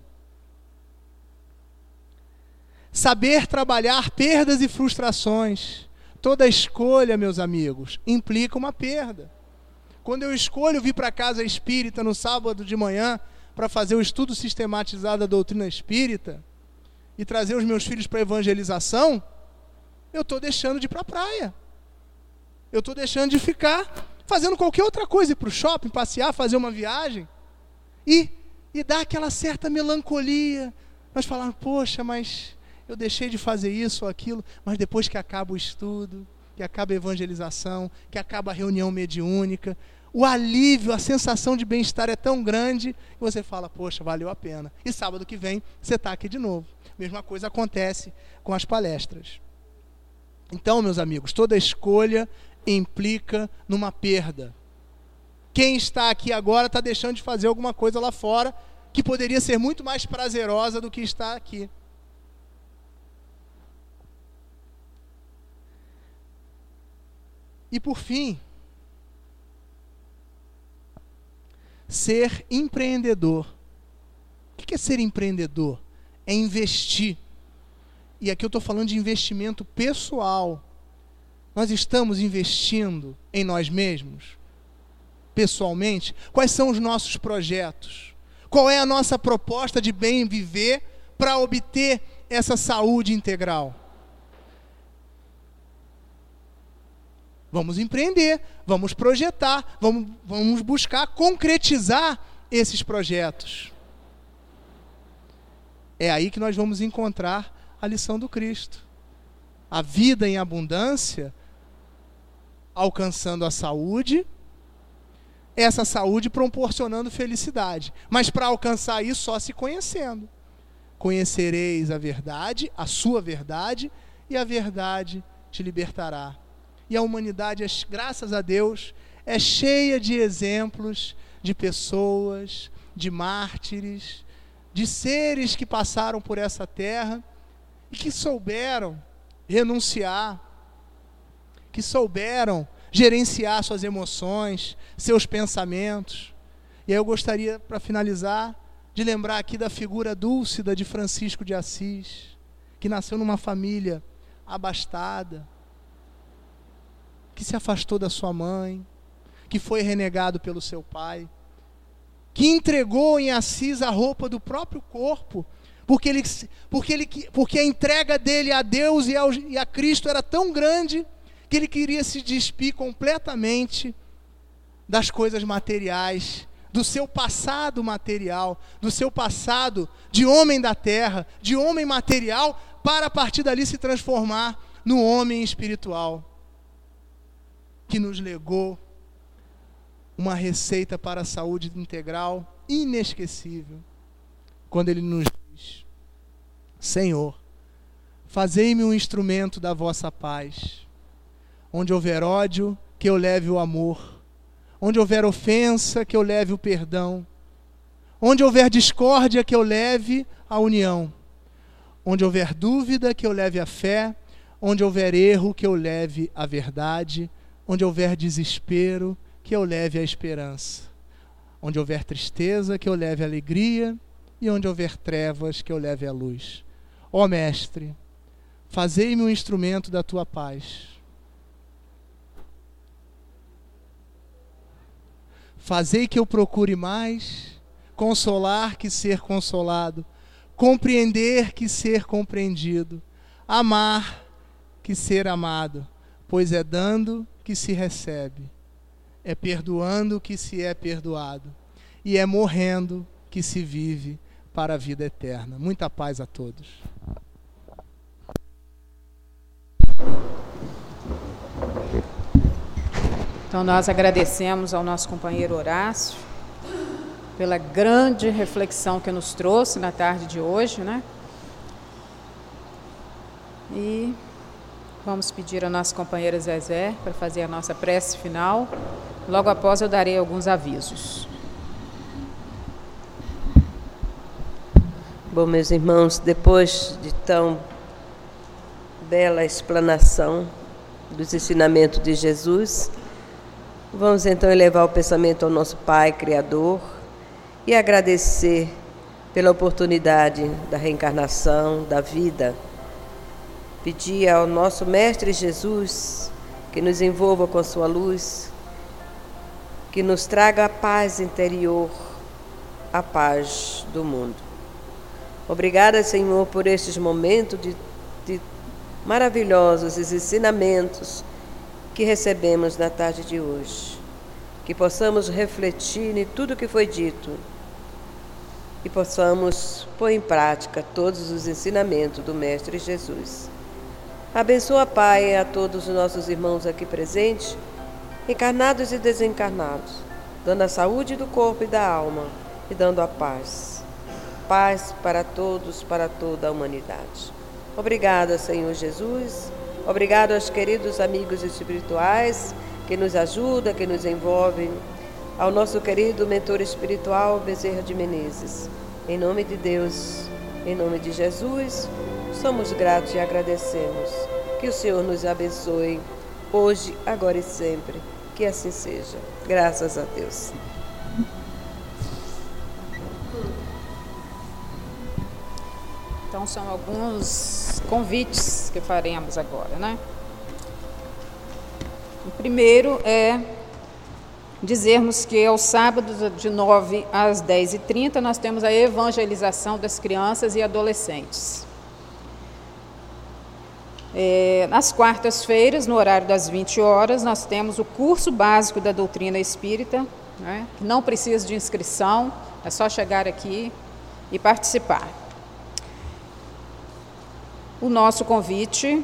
Saber trabalhar perdas e frustrações. Toda escolha, meus amigos, implica uma perda. Quando eu escolho vir para a casa espírita no sábado de manhã para fazer o estudo sistematizado da doutrina espírita e trazer os meus filhos para a evangelização, eu estou deixando de ir para a praia. Eu estou deixando de ficar fazendo qualquer outra coisa, ir para o shopping, passear, fazer uma viagem. E, e dá aquela certa melancolia. Nós falamos, poxa, mas eu deixei de fazer isso ou aquilo, mas depois que acaba o estudo, que acaba a evangelização, que acaba a reunião mediúnica, o alívio, a sensação de bem-estar é tão grande, que você fala, poxa, valeu a pena. E sábado que vem, você está aqui de novo. Mesma coisa acontece com as palestras. Então, meus amigos, toda escolha implica numa perda. Quem está aqui agora está deixando de fazer alguma coisa lá fora, que poderia ser muito mais prazerosa do que está aqui. E por fim, ser empreendedor. O que é ser empreendedor? É investir. E aqui eu estou falando de investimento pessoal. Nós estamos investindo em nós mesmos, pessoalmente? Quais são os nossos projetos? Qual é a nossa proposta de bem viver para obter essa saúde integral? Vamos empreender, vamos projetar, vamos, vamos buscar concretizar esses projetos. É aí que nós vamos encontrar a lição do Cristo. A vida em abundância, alcançando a saúde, essa saúde proporcionando felicidade. Mas para alcançar isso, só se conhecendo. Conhecereis a verdade, a sua verdade, e a verdade te libertará. E a humanidade, graças a Deus, é cheia de exemplos de pessoas, de mártires, de seres que passaram por essa terra e que souberam renunciar, que souberam gerenciar suas emoções, seus pensamentos. E aí eu gostaria, para finalizar, de lembrar aqui da figura dúlcida de Francisco de Assis, que nasceu numa família abastada, que se afastou da sua mãe, que foi renegado pelo seu pai, que entregou em Assis a roupa do próprio corpo, porque, ele, porque, ele, porque a entrega dele a Deus e, ao, e a Cristo era tão grande, que ele queria se despir completamente das coisas materiais, do seu passado material, do seu passado de homem da terra, de homem material, para a partir dali se transformar no homem espiritual, que nos legou uma receita para a saúde integral inesquecível, quando ele nos diz: Senhor, fazei-me um instrumento da vossa paz. Onde houver ódio, que eu leve o amor. Onde houver ofensa, que eu leve o perdão. Onde houver discórdia, que eu leve a união. Onde houver dúvida, que eu leve a fé. Onde houver erro, que eu leve a verdade. Onde houver desespero, que eu leve a esperança. Onde houver tristeza, que eu leve a alegria. E onde houver trevas, que eu leve a luz. Ó Mestre, fazei-me um instrumento da tua paz. Fazei que eu procure mais consolar que ser consolado, compreender que ser compreendido, amar que ser amado, pois é dando que se recebe, é perdoando que se é perdoado, e é morrendo que se vive para a vida eterna. Muita paz a todos. Então nós agradecemos ao nosso companheiro Horácio pela grande reflexão que nos trouxe na tarde de hoje, né? E vamos pedir à nossa companheira Zezé para fazer a nossa prece final. Logo após eu darei alguns avisos. Bom, meus irmãos, depois de tão bela explanação dos ensinamentos de Jesus, vamos então elevar o pensamento ao nosso Pai Criador e agradecer pela oportunidade da reencarnação, da vida. Pedir ao nosso Mestre Jesus que nos envolva com a sua luz, que nos traga a paz interior, a paz do mundo. Obrigada, Senhor, por estes momentos de, de maravilhosos ensinamentos que recebemos na tarde de hoje. Que possamos refletir em tudo que foi dito e possamos pôr em prática todos os ensinamentos do Mestre Jesus. Abençoa, Pai, a todos os nossos irmãos aqui presentes, encarnados e desencarnados, dando a saúde do corpo e da alma e dando a paz. Paz para todos, para toda a humanidade. Obrigada, Senhor Jesus. Obrigado aos queridos amigos espirituais que nos ajudam, que nos envolvem. Ao nosso querido mentor espiritual, Bezerra de Menezes. Em nome de Deus, em nome de Jesus, somos gratos e agradecemos. Que o Senhor nos abençoe, hoje, agora e sempre. Que assim seja. Graças a Deus. Então, são alguns convites que faremos agora, né? O primeiro é dizermos que aos sábados, de nove às dez e trinta, nós temos a evangelização das crianças e adolescentes. É, nas quartas-feiras, no horário das vinte horas, nós temos o curso básico da doutrina espírita, né, que não precisa de inscrição, é só chegar aqui e participar. O nosso convite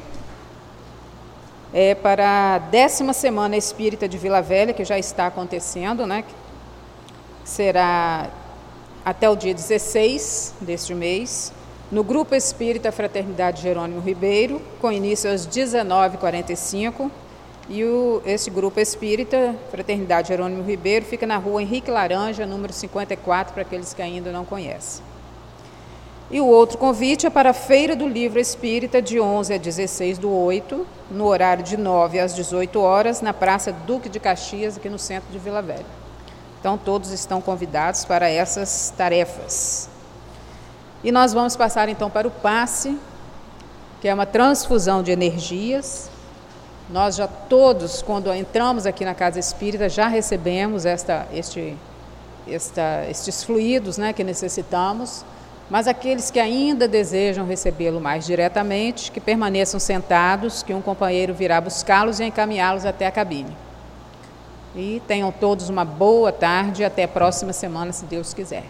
é para a décima Semana Espírita de Vila Velha, que já está acontecendo, né, que será até o dia dezesseis deste mês, no Grupo Espírita Fraternidade Jerônimo Ribeiro, com início às dezenove e quarenta e cinco, e o, esse Grupo Espírita Fraternidade Jerônimo Ribeiro fica na rua Henrique Laranja, número cinquenta e quatro, para aqueles que ainda não conhecem. E o outro convite é para a Feira do Livro Espírita, de onze a dezesseis do oito, no horário de nove às dezoito horas, na Praça Duque de Caxias, aqui no centro de Vila Velha. Então, todos estão convidados para essas tarefas. E nós vamos passar então para o passe, que é uma transfusão de energias. Nós já todos, quando entramos aqui na Casa Espírita, já recebemos esta, este, esta, estes fluidos, né, que necessitamos, mas aqueles que ainda desejam recebê-lo mais diretamente, que permaneçam sentados, que um companheiro virá buscá-los e encaminhá-los até a cabine. E tenham todos uma boa tarde e até a próxima semana, se Deus quiser.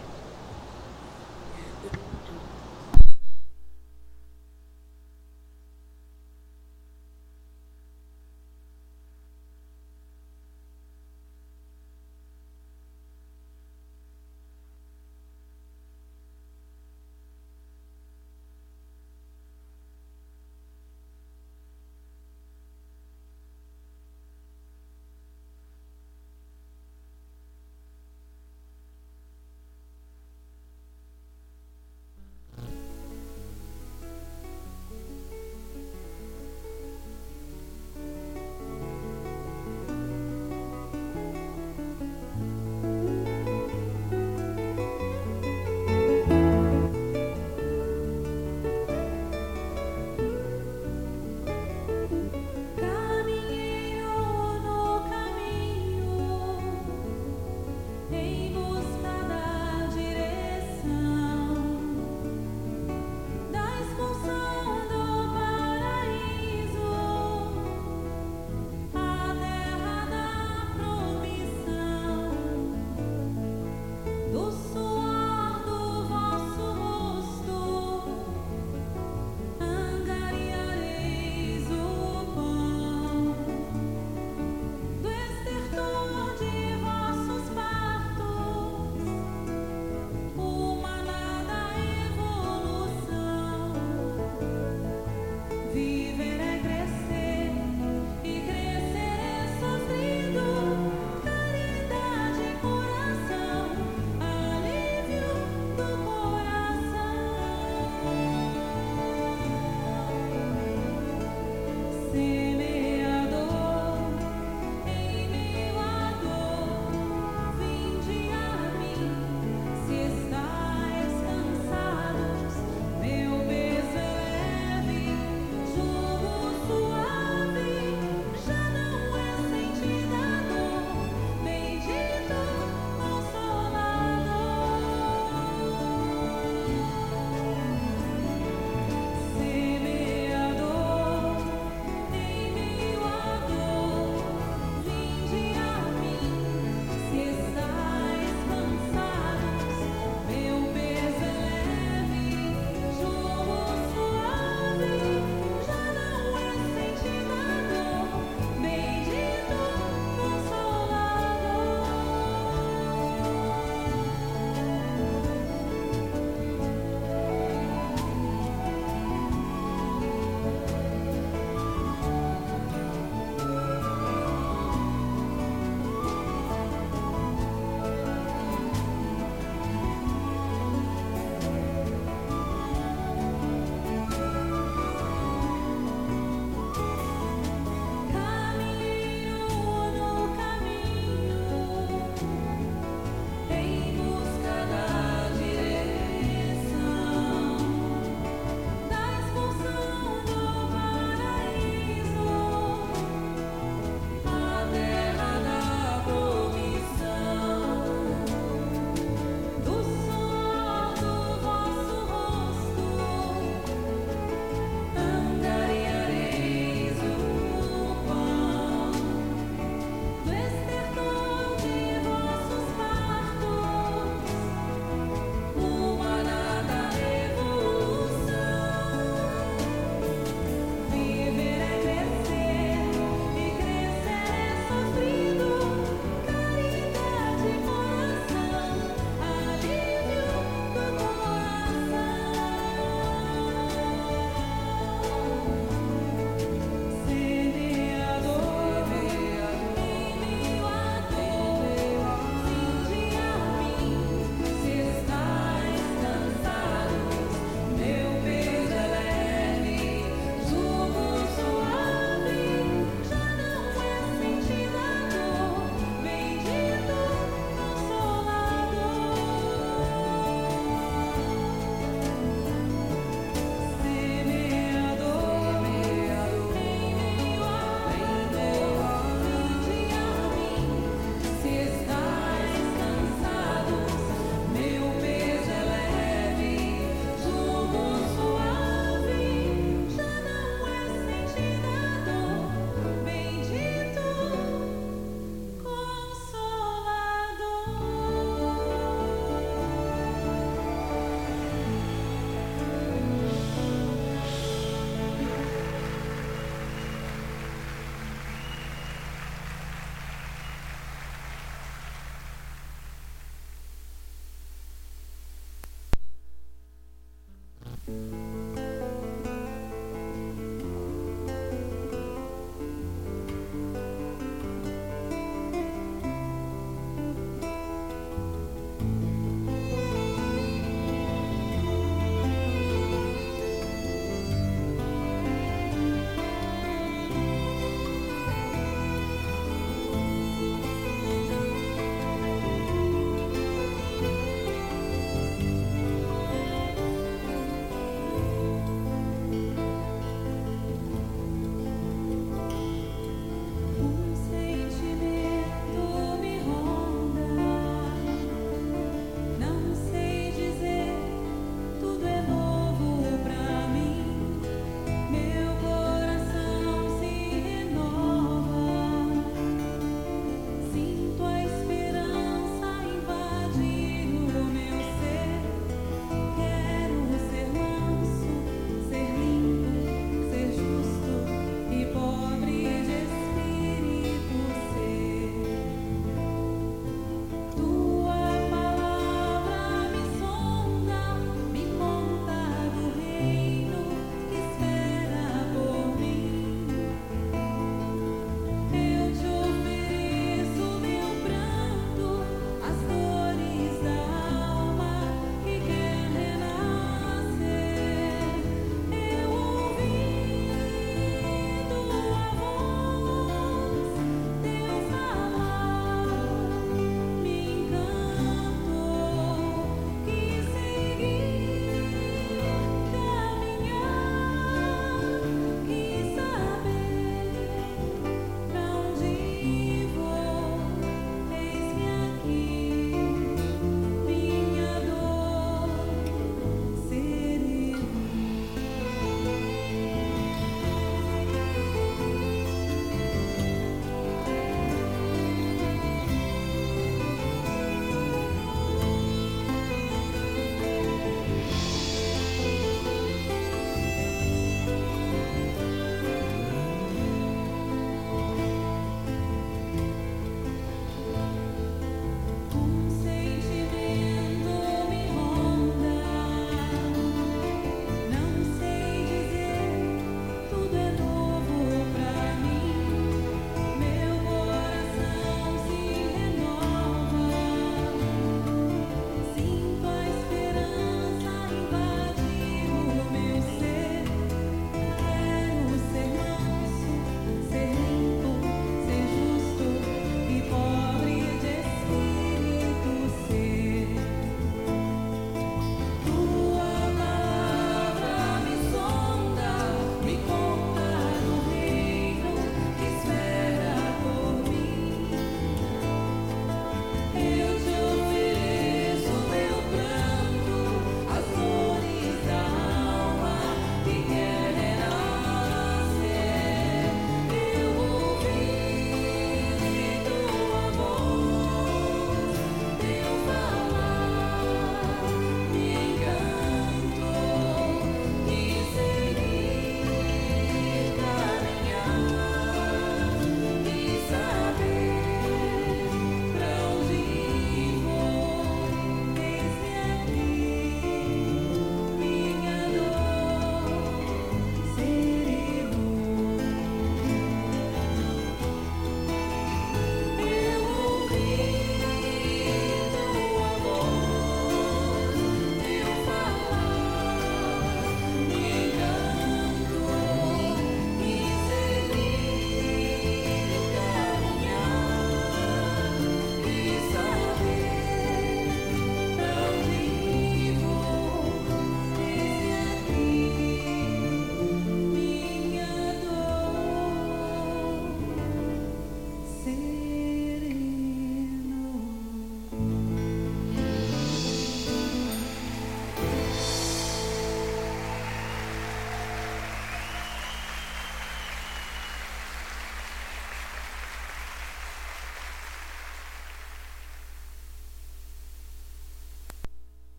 Amém.